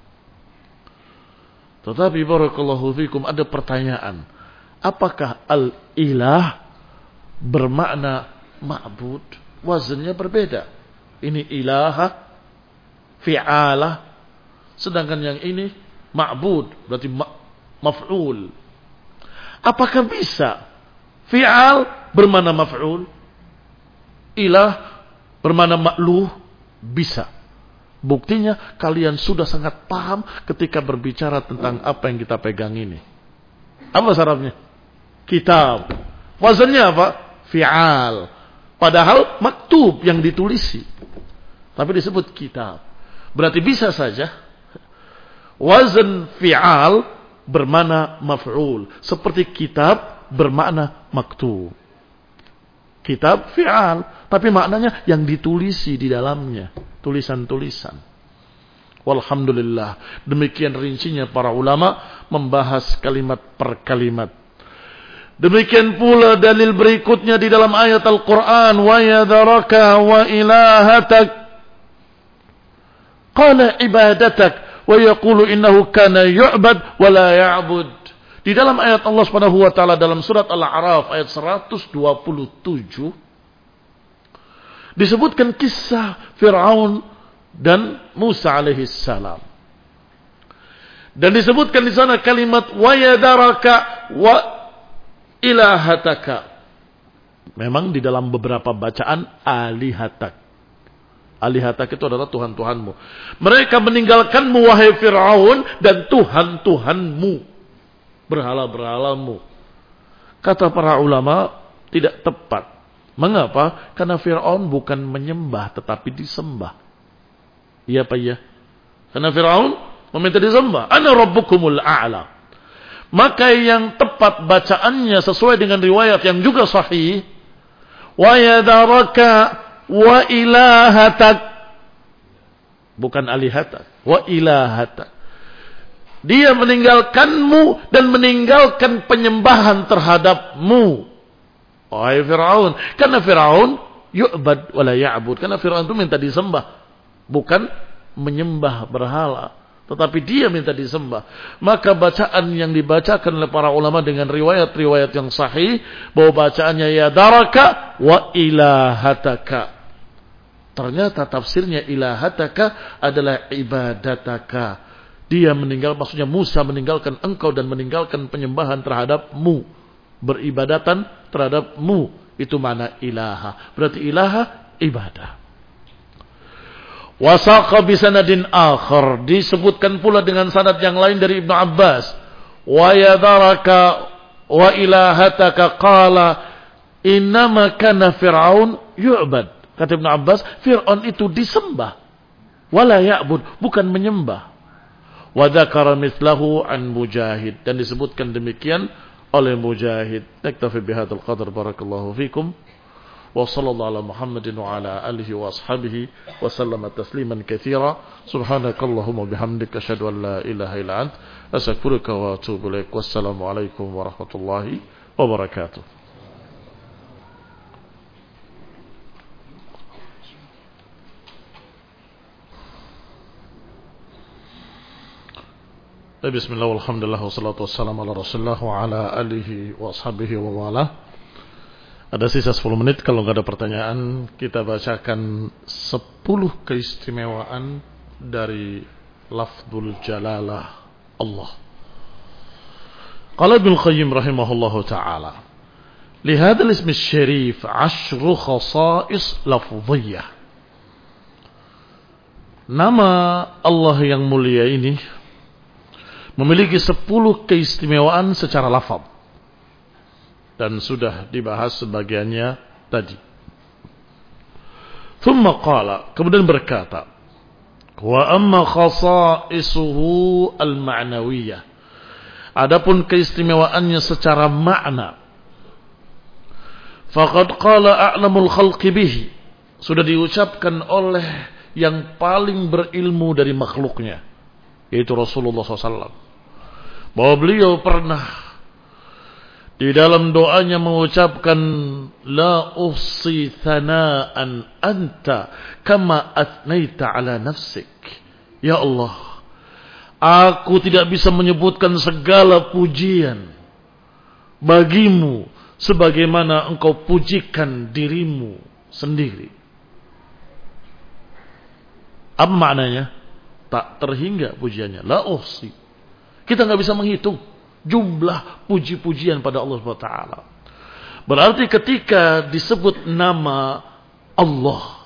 Tetapi barakallahu fikum ada pertanyaan. Apakah al-ilah bermakna ma'bud? Wazannya berbeda. Ini ilaha, fi'alah. Sedangkan yang ini ma'bud, berarti ma- maf'ul. Apakah bisa fi'al bermakna maf'ul? Ilah bermakna ma'luh? Bisa. Buktinya kalian sudah sangat paham ketika berbicara tentang apa yang kita pegang ini. Apa syaratnya? Kitab. Wazannya apa? Fi'al. Padahal maktub yang ditulisi. Tapi disebut kitab. Berarti bisa saja wazan fi'al bermakna maf'ul. Seperti kitab bermakna maktub. Kitab fi'al. Tapi maknanya yang ditulisi di dalamnya. Tulisan-tulisan. Walhamdulillah. Demikian rincinya para ulama membahas kalimat per kalimat. Demikian pula dalil berikutnya di dalam ayat Al-Quran. Wa yadharaka wa ilahatak. Qala ibadatak. Wa yaqulu innahu kana yu'bad wa la ya'bud. Di dalam ayat Allah subhanahu wa ta'ala dalam surat Al-A'raf ayat seratus dua puluh tujuh. Disebutkan kisah Fir'aun dan Musa alaihi salam. Dan disebutkan di sana kalimat wa yadaraka wa ilahataka. Memang di dalam beberapa bacaan alihatak. Alihatak itu adalah Tuhan-Tuhanmu. Mereka meninggalkanmu wahai Fir'aun dan Tuhan-Tuhanmu. Berhala-berhalamu. Kata para ulama tidak tepat. Mengapa? Karena Fir'aun bukan menyembah tetapi disembah. Iya apa iya? Karena Fir'aun meminta disembah. Ana rabbukumul a'la. Maka yang tepat bacaannya sesuai dengan riwayat yang juga sahih. Wa yadaraka wa ilahatak. Bukan alihatak. Wa ilahatak. Dia meninggalkanmu dan meninggalkan penyembahan terhadapmu. Wahai Fir'aun. Karena Fir'aun yu'bad wa la ya'bud. Karena Fir'aun itu minta disembah. Bukan menyembah berhala. Tetapi dia minta disembah. Maka bacaan yang dibacakan oleh para ulama dengan riwayat-riwayat yang sahih. Bahwa bacaannya yadaraka wa ilahataka. Ternyata tafsirnya ilahataka adalah ibadataka. Dia meninggal, maksudnya Musa meninggalkan engkau dan meninggalkan penyembahan terhadapmu. Beribadatan terhadapmu. Itu mana ilaha. Berarti ilaha ibadah. Wasaqa bisanadin akhar. Disebutkan pula dengan sanad yang lain dari Ibnu Abbas. Wa yadaraka wa ilahataka qala innama kana Fir'aun yu'bad. Kata Ibnu Abbas, Fir'aun itu disembah. Wala ya'bud. Bukan menyembah. Wa dzakara mithlahu an Mujahid. Dan disebutkan demikian oleh Mujahid. Naktafi bihadzal qadar. Barakallahu fikum. Wa sallallahu ala Muhammadin wa ala alihi wa ashabihi wa sallama tasliman katsira. Subhanakallahumma bihamdika asyhadu an la ilaha illa ant astaghfiruka wa atubu ilaik. Wassalamu alaikum warahmatullahi wabarakatuh. Bismillah walhamdulillah wassalatu wassalamu ala rasulullah wa ala alihi wa ashabihi wa wala. Ada sisa sepuluh menit. Kalau nggak ada pertanyaan, kita bacakan sepuluh keistimewaan dari lafzul jalalah Allah. Qala Ibnu Qayyim rahimahullahu ta'ala, li hadzal ism asy-syarif ashru khasa'is lafdhiyyah. Nama Allah yang mulia ini memiliki sepuluh keistimewaan secara lafaz. Dan sudah dibahas sebagiannya tadi. Thumma qala, kemudian berkata, wa amma khasa'isuhu al-ma'nawiyah. Adapun keistimewaannya secara makna, faqad qala a'lamul khalqi bihi. Sudah diucapkan oleh yang paling berilmu dari makhluknya, yaitu Rasulullah shallallahu alaihi wasallam. Bahwa beliau pernah di dalam doanya mengucapkan la uhsi thana'an anta kama athnaita ala nafsik. Ya Allah, aku tidak bisa menyebutkan segala pujian bagimu sebagaimana engkau pujikan dirimu sendiri. Apa maknanya? Tak terhingga pujiannya. La uhsi. Kita nggak bisa menghitung jumlah puji-pujian pada Allah subhanahu wa taala. Berarti ketika disebut nama Allah,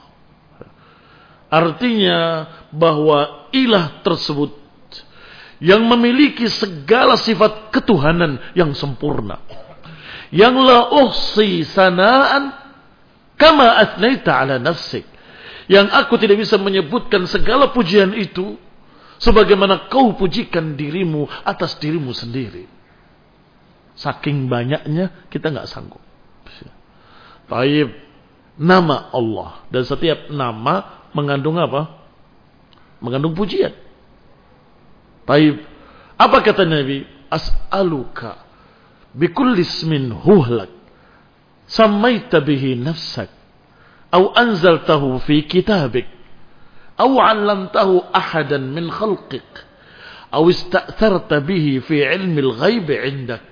artinya bahwa ilah tersebut yang memiliki segala sifat ketuhanan yang sempurna, yang la uhsi sanaan kama athnaita ala nafsik, yang aku tidak bisa menyebutkan segala pujian itu sebagaimana kau pujikan dirimu atas dirimu sendiri. Saking banyaknya kita nggak sanggup. Taib, nama Allah, dan setiap nama mengandung apa? Mengandung pujian. Taib, apa kata Nabi? As'aluka bikulli ismin huhlak sammaita bihi nafsak aw anzaltahu fi kitabik aw 'allamtahu ahadan min khalqik aw ista'tharta bihi fi 'ilmi al-ghaib 'indak.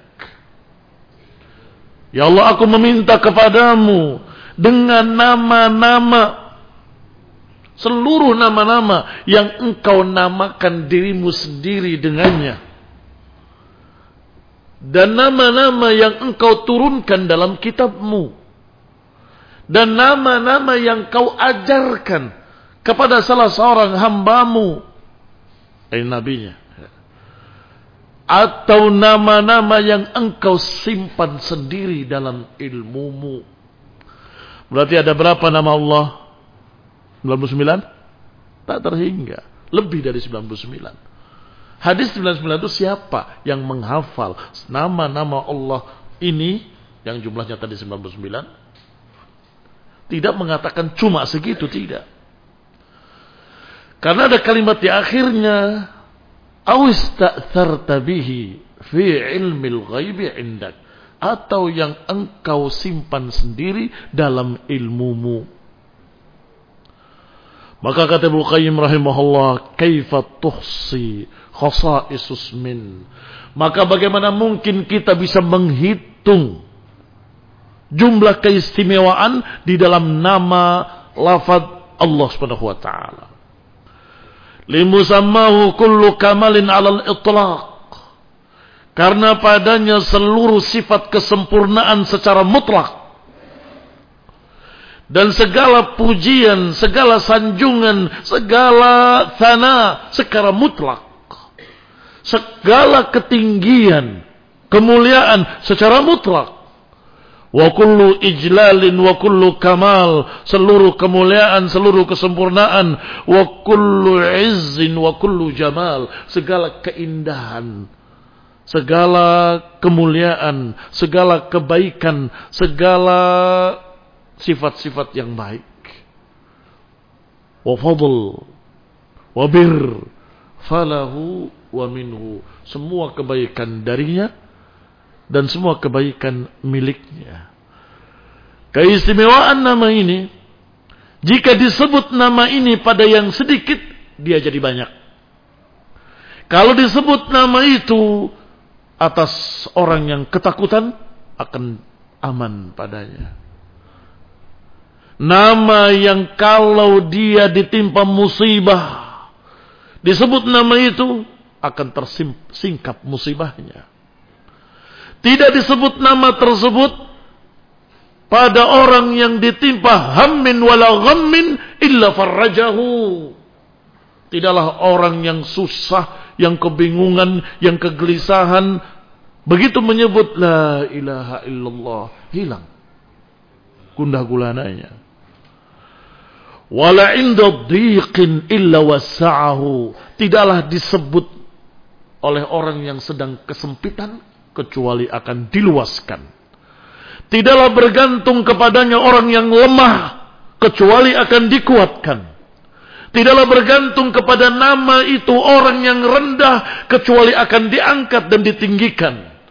Ya Allah, aku meminta kepadamu dengan nama-nama, seluruh nama-nama yang engkau namakan dirimu sendiri dengannya, dan nama-nama yang engkau turunkan dalam kitabmu, dan nama-nama yang kau ajarkan kepada salah seorang hambamu, eh nabinya, atau nama-nama yang engkau simpan sendiri dalam ilmumu. Berarti ada berapa nama Allah? sembilan puluh sembilan? Tak terhingga. Lebih dari sembilan puluh sembilan. Hadis sembilan puluh sembilan itu siapa yang menghafal nama-nama Allah ini, yang jumlahnya tadi sembilan puluh sembilan? Tidak mengatakan cuma segitu, tidak. Karena ada kalimat di akhirnya, awista'tharta bihi fi ilmil ghaibi indak, atau yang engkau simpan sendiri dalam ilmumu. Maka kata Ibnu Qayyim rahimahullah, kaifa tuhsi khasa'isus min, maka bagaimana mungkin kita bisa menghitung jumlah keistimewaan di dalam nama lafaz Allah Subhanahu wa taala. Limusammahu kullu kamalin 'alal itlaq, karena padanya seluruh sifat kesempurnaan secara mutlak, dan segala pujian, segala sanjungan, segala thana secara mutlak, segala ketinggian, kemuliaan secara mutlak. Wa kullu ijlalin wa kullu kamal, seluruh kemuliaan, seluruh kesempurnaan. Wa kullu izzin wa kullu jamal, segala keindahan, segala kemuliaan, segala kebaikan, segala sifat-sifat yang baik. Wa fadl wa bir falahu wa minhu, semua kebaikan darinya dan semua kebaikan miliknya. Keistimewaan nama ini, jika disebut nama ini pada yang sedikit, dia jadi banyak. Kalau disebut nama itu atas orang yang ketakutan, akan aman padanya. Nama yang kalau dia ditimpa musibah, disebut nama itu, akan tersingkap musibahnya. Tidak disebut nama tersebut pada orang yang ditimpa hammin wala ghammin illa farrajahu. Tidaklah orang yang susah, yang kebingungan, yang kegelisahan, begitu menyebut la ilaha illallah, hilang gundah gulananya. Wala inda dhiqin illa wasa'ahu, tidaklah disebut oleh orang yang sedang kesempitan kecuali akan diluaskan. Tidaklah bergantung kepadanya orang yang lemah kecuali akan dikuatkan. Tidaklah bergantung kepada nama itu orang yang rendah kecuali akan diangkat dan ditinggikan.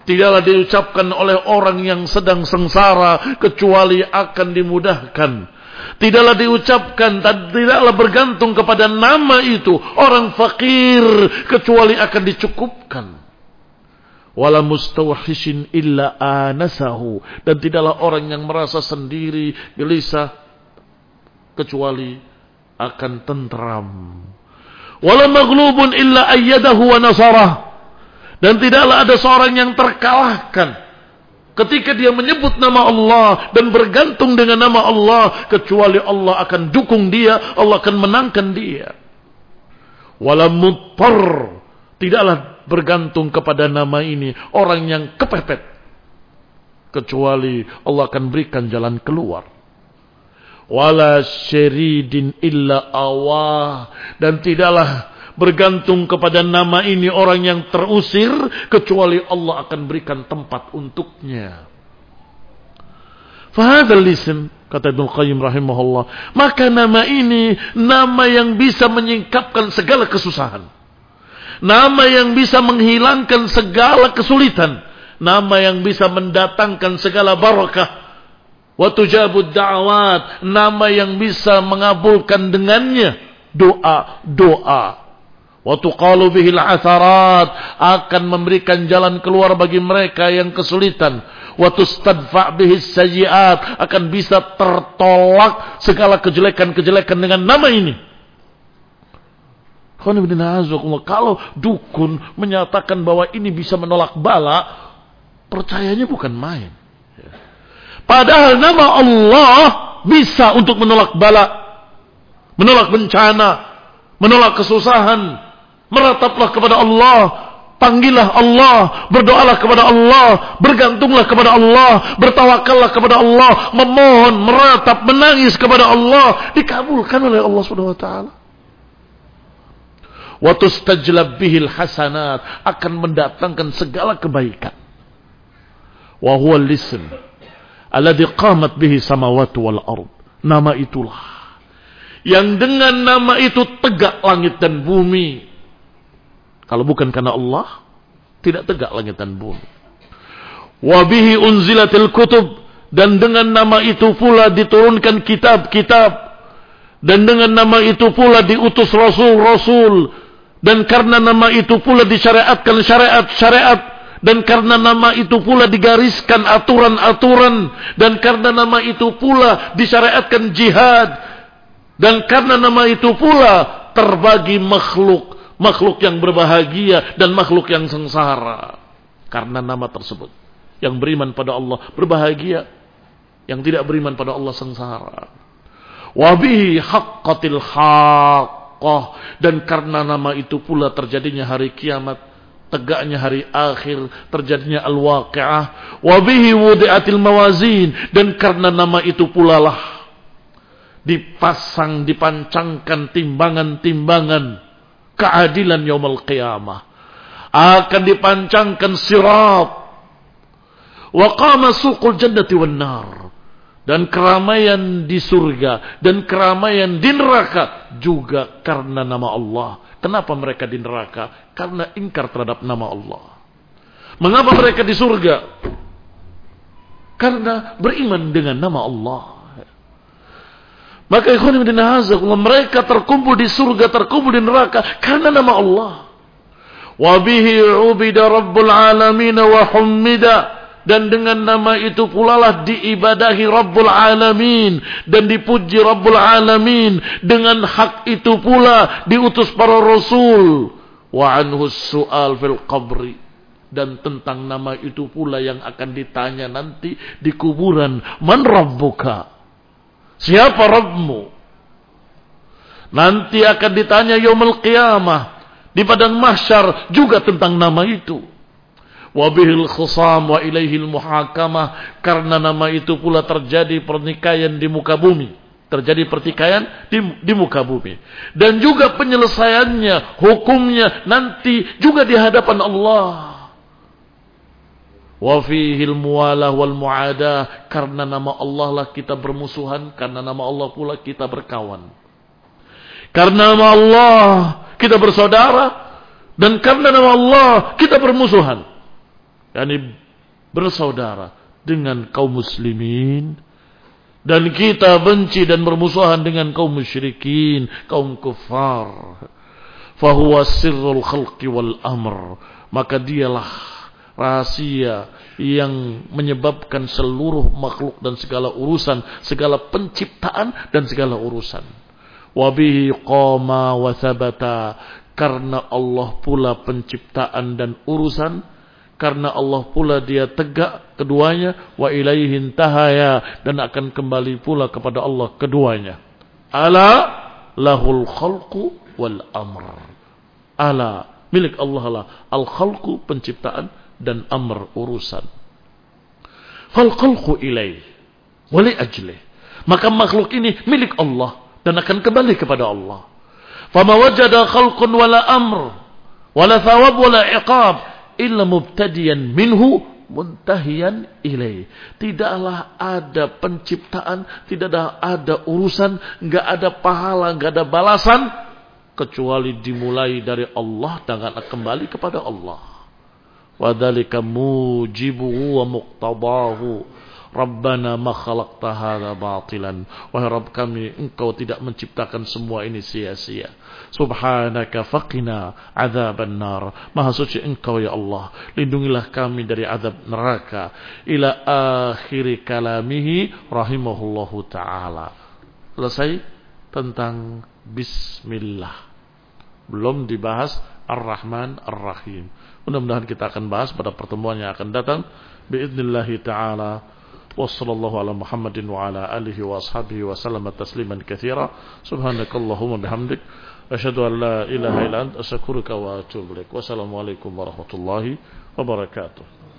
tidaklah diucapkan oleh orang yang sedang sengsara kecuali akan dimudahkan. Tidaklah diucapkan, tidaklah bergantung kepada nama itu orang fakir kecuali akan dicukupkan. Wala mustawhishin illa anasahu, dan tidaklah orang yang merasa sendiri, gelisah kecuali akan tentram. Wala maghlubun illa ayyadahu wa nasarah, dan tidaklah ada seorang yang terkalahkan ketika dia menyebut nama Allah dan bergantung dengan nama Allah kecuali Allah akan dukung dia, Allah akan menangkan dia. Wala muttar, tidaklah bergantung kepada nama ini orang yang kepepet kecuali Allah akan berikan jalan keluar. Wala syaridin illa awah, dan tidaklah bergantung kepada nama ini orang yang terusir kecuali Allah akan berikan tempat untuknya. Fahadzal ism, kata Ibnu Qayyim rahimahullah, maka nama ini nama yang bisa menyingkapkan segala kesusahan, nama yang bisa menghilangkan segala kesulitan, nama yang bisa mendatangkan segala barakah, wa tujabud da'awat, nama yang bisa mengabulkan dengannya doa-doa. Wa tuqalu bihil atharat, akan memberikan jalan keluar bagi mereka yang kesulitan. Wa tustadfa bihis sayyiat, akan bisa tertolak segala kejelekan-kejelekan dengan nama ini. Kalau dukun menyatakan bahwa ini bisa menolak bala, percayanya bukan main. Padahal nama Allah bisa untuk menolak bala, menolak bencana, menolak kesusahan. Merataplah kepada Allah, panggillah Allah, berdoalah kepada Allah, bergantunglah kepada Allah, bertawakallah kepada Allah, memohon, meratap, menangis kepada Allah, dikabulkan oleh Allah Subhanahu wa taala. Wa tustajlab bihil hasanat, akan mendatangkan segala kebaikan. Wa huwal ism alladhi qamat bihi samawati wal ard. Nama itulah yang dengan nama itu tegak langit dan bumi. Kalau bukan karena Allah, tidak tegak langit dan bumi. Wa bihi unzilatil kutub, dan dengan nama itu pula diturunkan kitab-kitab, dan dengan nama itu pula diutus rasul-rasul, dan karena nama itu pula disyariatkan syariat-syariat, dan karena nama itu pula digariskan aturan-aturan, dan karena nama itu pula disyariatkan jihad, dan karena nama itu pula terbagi makhluk, makhluk yang berbahagia dan makhluk yang sengsara. Karena nama tersebut, yang beriman pada Allah berbahagia, yang tidak beriman pada Allah sengsara. Wa bihi haqqatil haqqah, dan karena nama itu pula terjadinya hari kiamat, tegaknya hari akhir, terjadinya al-waqi'ah. Wa bihi wudi'atil mawazin, dan karena nama itu pula lah dipasang, dipancangkan timbangan-timbangan keadilan yaumul qiyamah, akan dipancangkan sirat. Wa qama suqul jannati wan nar, dan keramaian di surga dan keramaian di neraka juga karena nama Allah. Kenapa mereka di neraka? Karena ingkar terhadap nama Allah. Mengapa mereka di surga? Karena beriman dengan nama Allah. Maka ikhwan ibn azakullah, mereka terkumpul di surga, terkumpul di neraka karena nama Allah. Wa bihi ubida rabbul alamin wa hummida, dan dengan nama itu pula lah diibadahi Rabbul Alamin dan dipuji Rabbul Alamin. Dengan hak itu pula diutus para rasul. Wa anhu su'al fil qabri, dan tentang nama itu pula yang akan ditanya nanti di kuburan. Man rabbuka, siapa Rabbmu? Nanti akan ditanya yaumul qiyamah di padang mahsyar juga tentang nama itu. Wa bihil khusam wa ilaihil muhakamah, karena nama itu pula terjadi pertikaian di muka bumi, terjadi pertikaian di, di muka bumi, dan juga penyelesaiannya, hukumnya nanti juga di hadapan Allah. Wa fihil muwalah wal muadah, karena nama Allah lah kita bermusuhan, karena nama Allah pula kita berkawan. Karena nama Allah kita bersaudara, dan karena nama Allah kita bermusuhan. yakni bersaudara dengan kaum muslimin, dan kita benci dan bermusuhan dengan kaum musyrikin, kaum kufar, fahuwa sirrul khalqi wal amr, maka dialah rahasia yang menyebabkan seluruh makhluk dan segala urusan, segala penciptaan dan segala urusan. Wabihi qama wa thabata, karena Allah pula penciptaan dan urusan, karena Allah pula dia tegak keduanya, wa ilaihi intahaya, dan akan kembali pula kepada Allah keduanya. Ala lahul khalqu wal amr. Ala, milik Allah lah al khalqu penciptaan dan amr urusan. Fal khalqu ilaihi wa li ajlihi, maka makhluk ini milik Allah dan akan kembali kepada Allah. Fama wajada khalqun wala amr wala thawab wala iqab illa mubtadiyan minhu muntahiyan ilaihi. Tidaklah ada penciptaan, tidaklah ada urusan, enggak ada pahala, enggak ada balasan kecuali dimulai dari Allah dan akan kembali kepada Allah. Wa dzalika mujibuhu wa muqtadahu. Rabbana ma khalaqta hadza batilan. Wahai Rabb kami, Engkau tidak menciptakan semua ini sia-sia. Subhanaka faqina adzaban nar. Maha suci Engkau ya Allah, lindungilah kami dari azab neraka. Ila akhir kalamihi rahimahullahu taala. Selesai tentang bismillah. Belum dibahas Ar-Rahman Ar-Rahim. Mudah-mudahan kita akan bahas pada pertemuan yang akan datang. Biidnillahi ta'ala. Wassallallahu ala Muhammadin wa ala alihi wa ashabihi wa sallama tasliman katsira. Subhanakallahumma bihamdik. Asyhadu an la ilaha illa anta astaghfiruka wa atubu ilaik. Wassalamualaikum warahmatullahi wabarakatuh.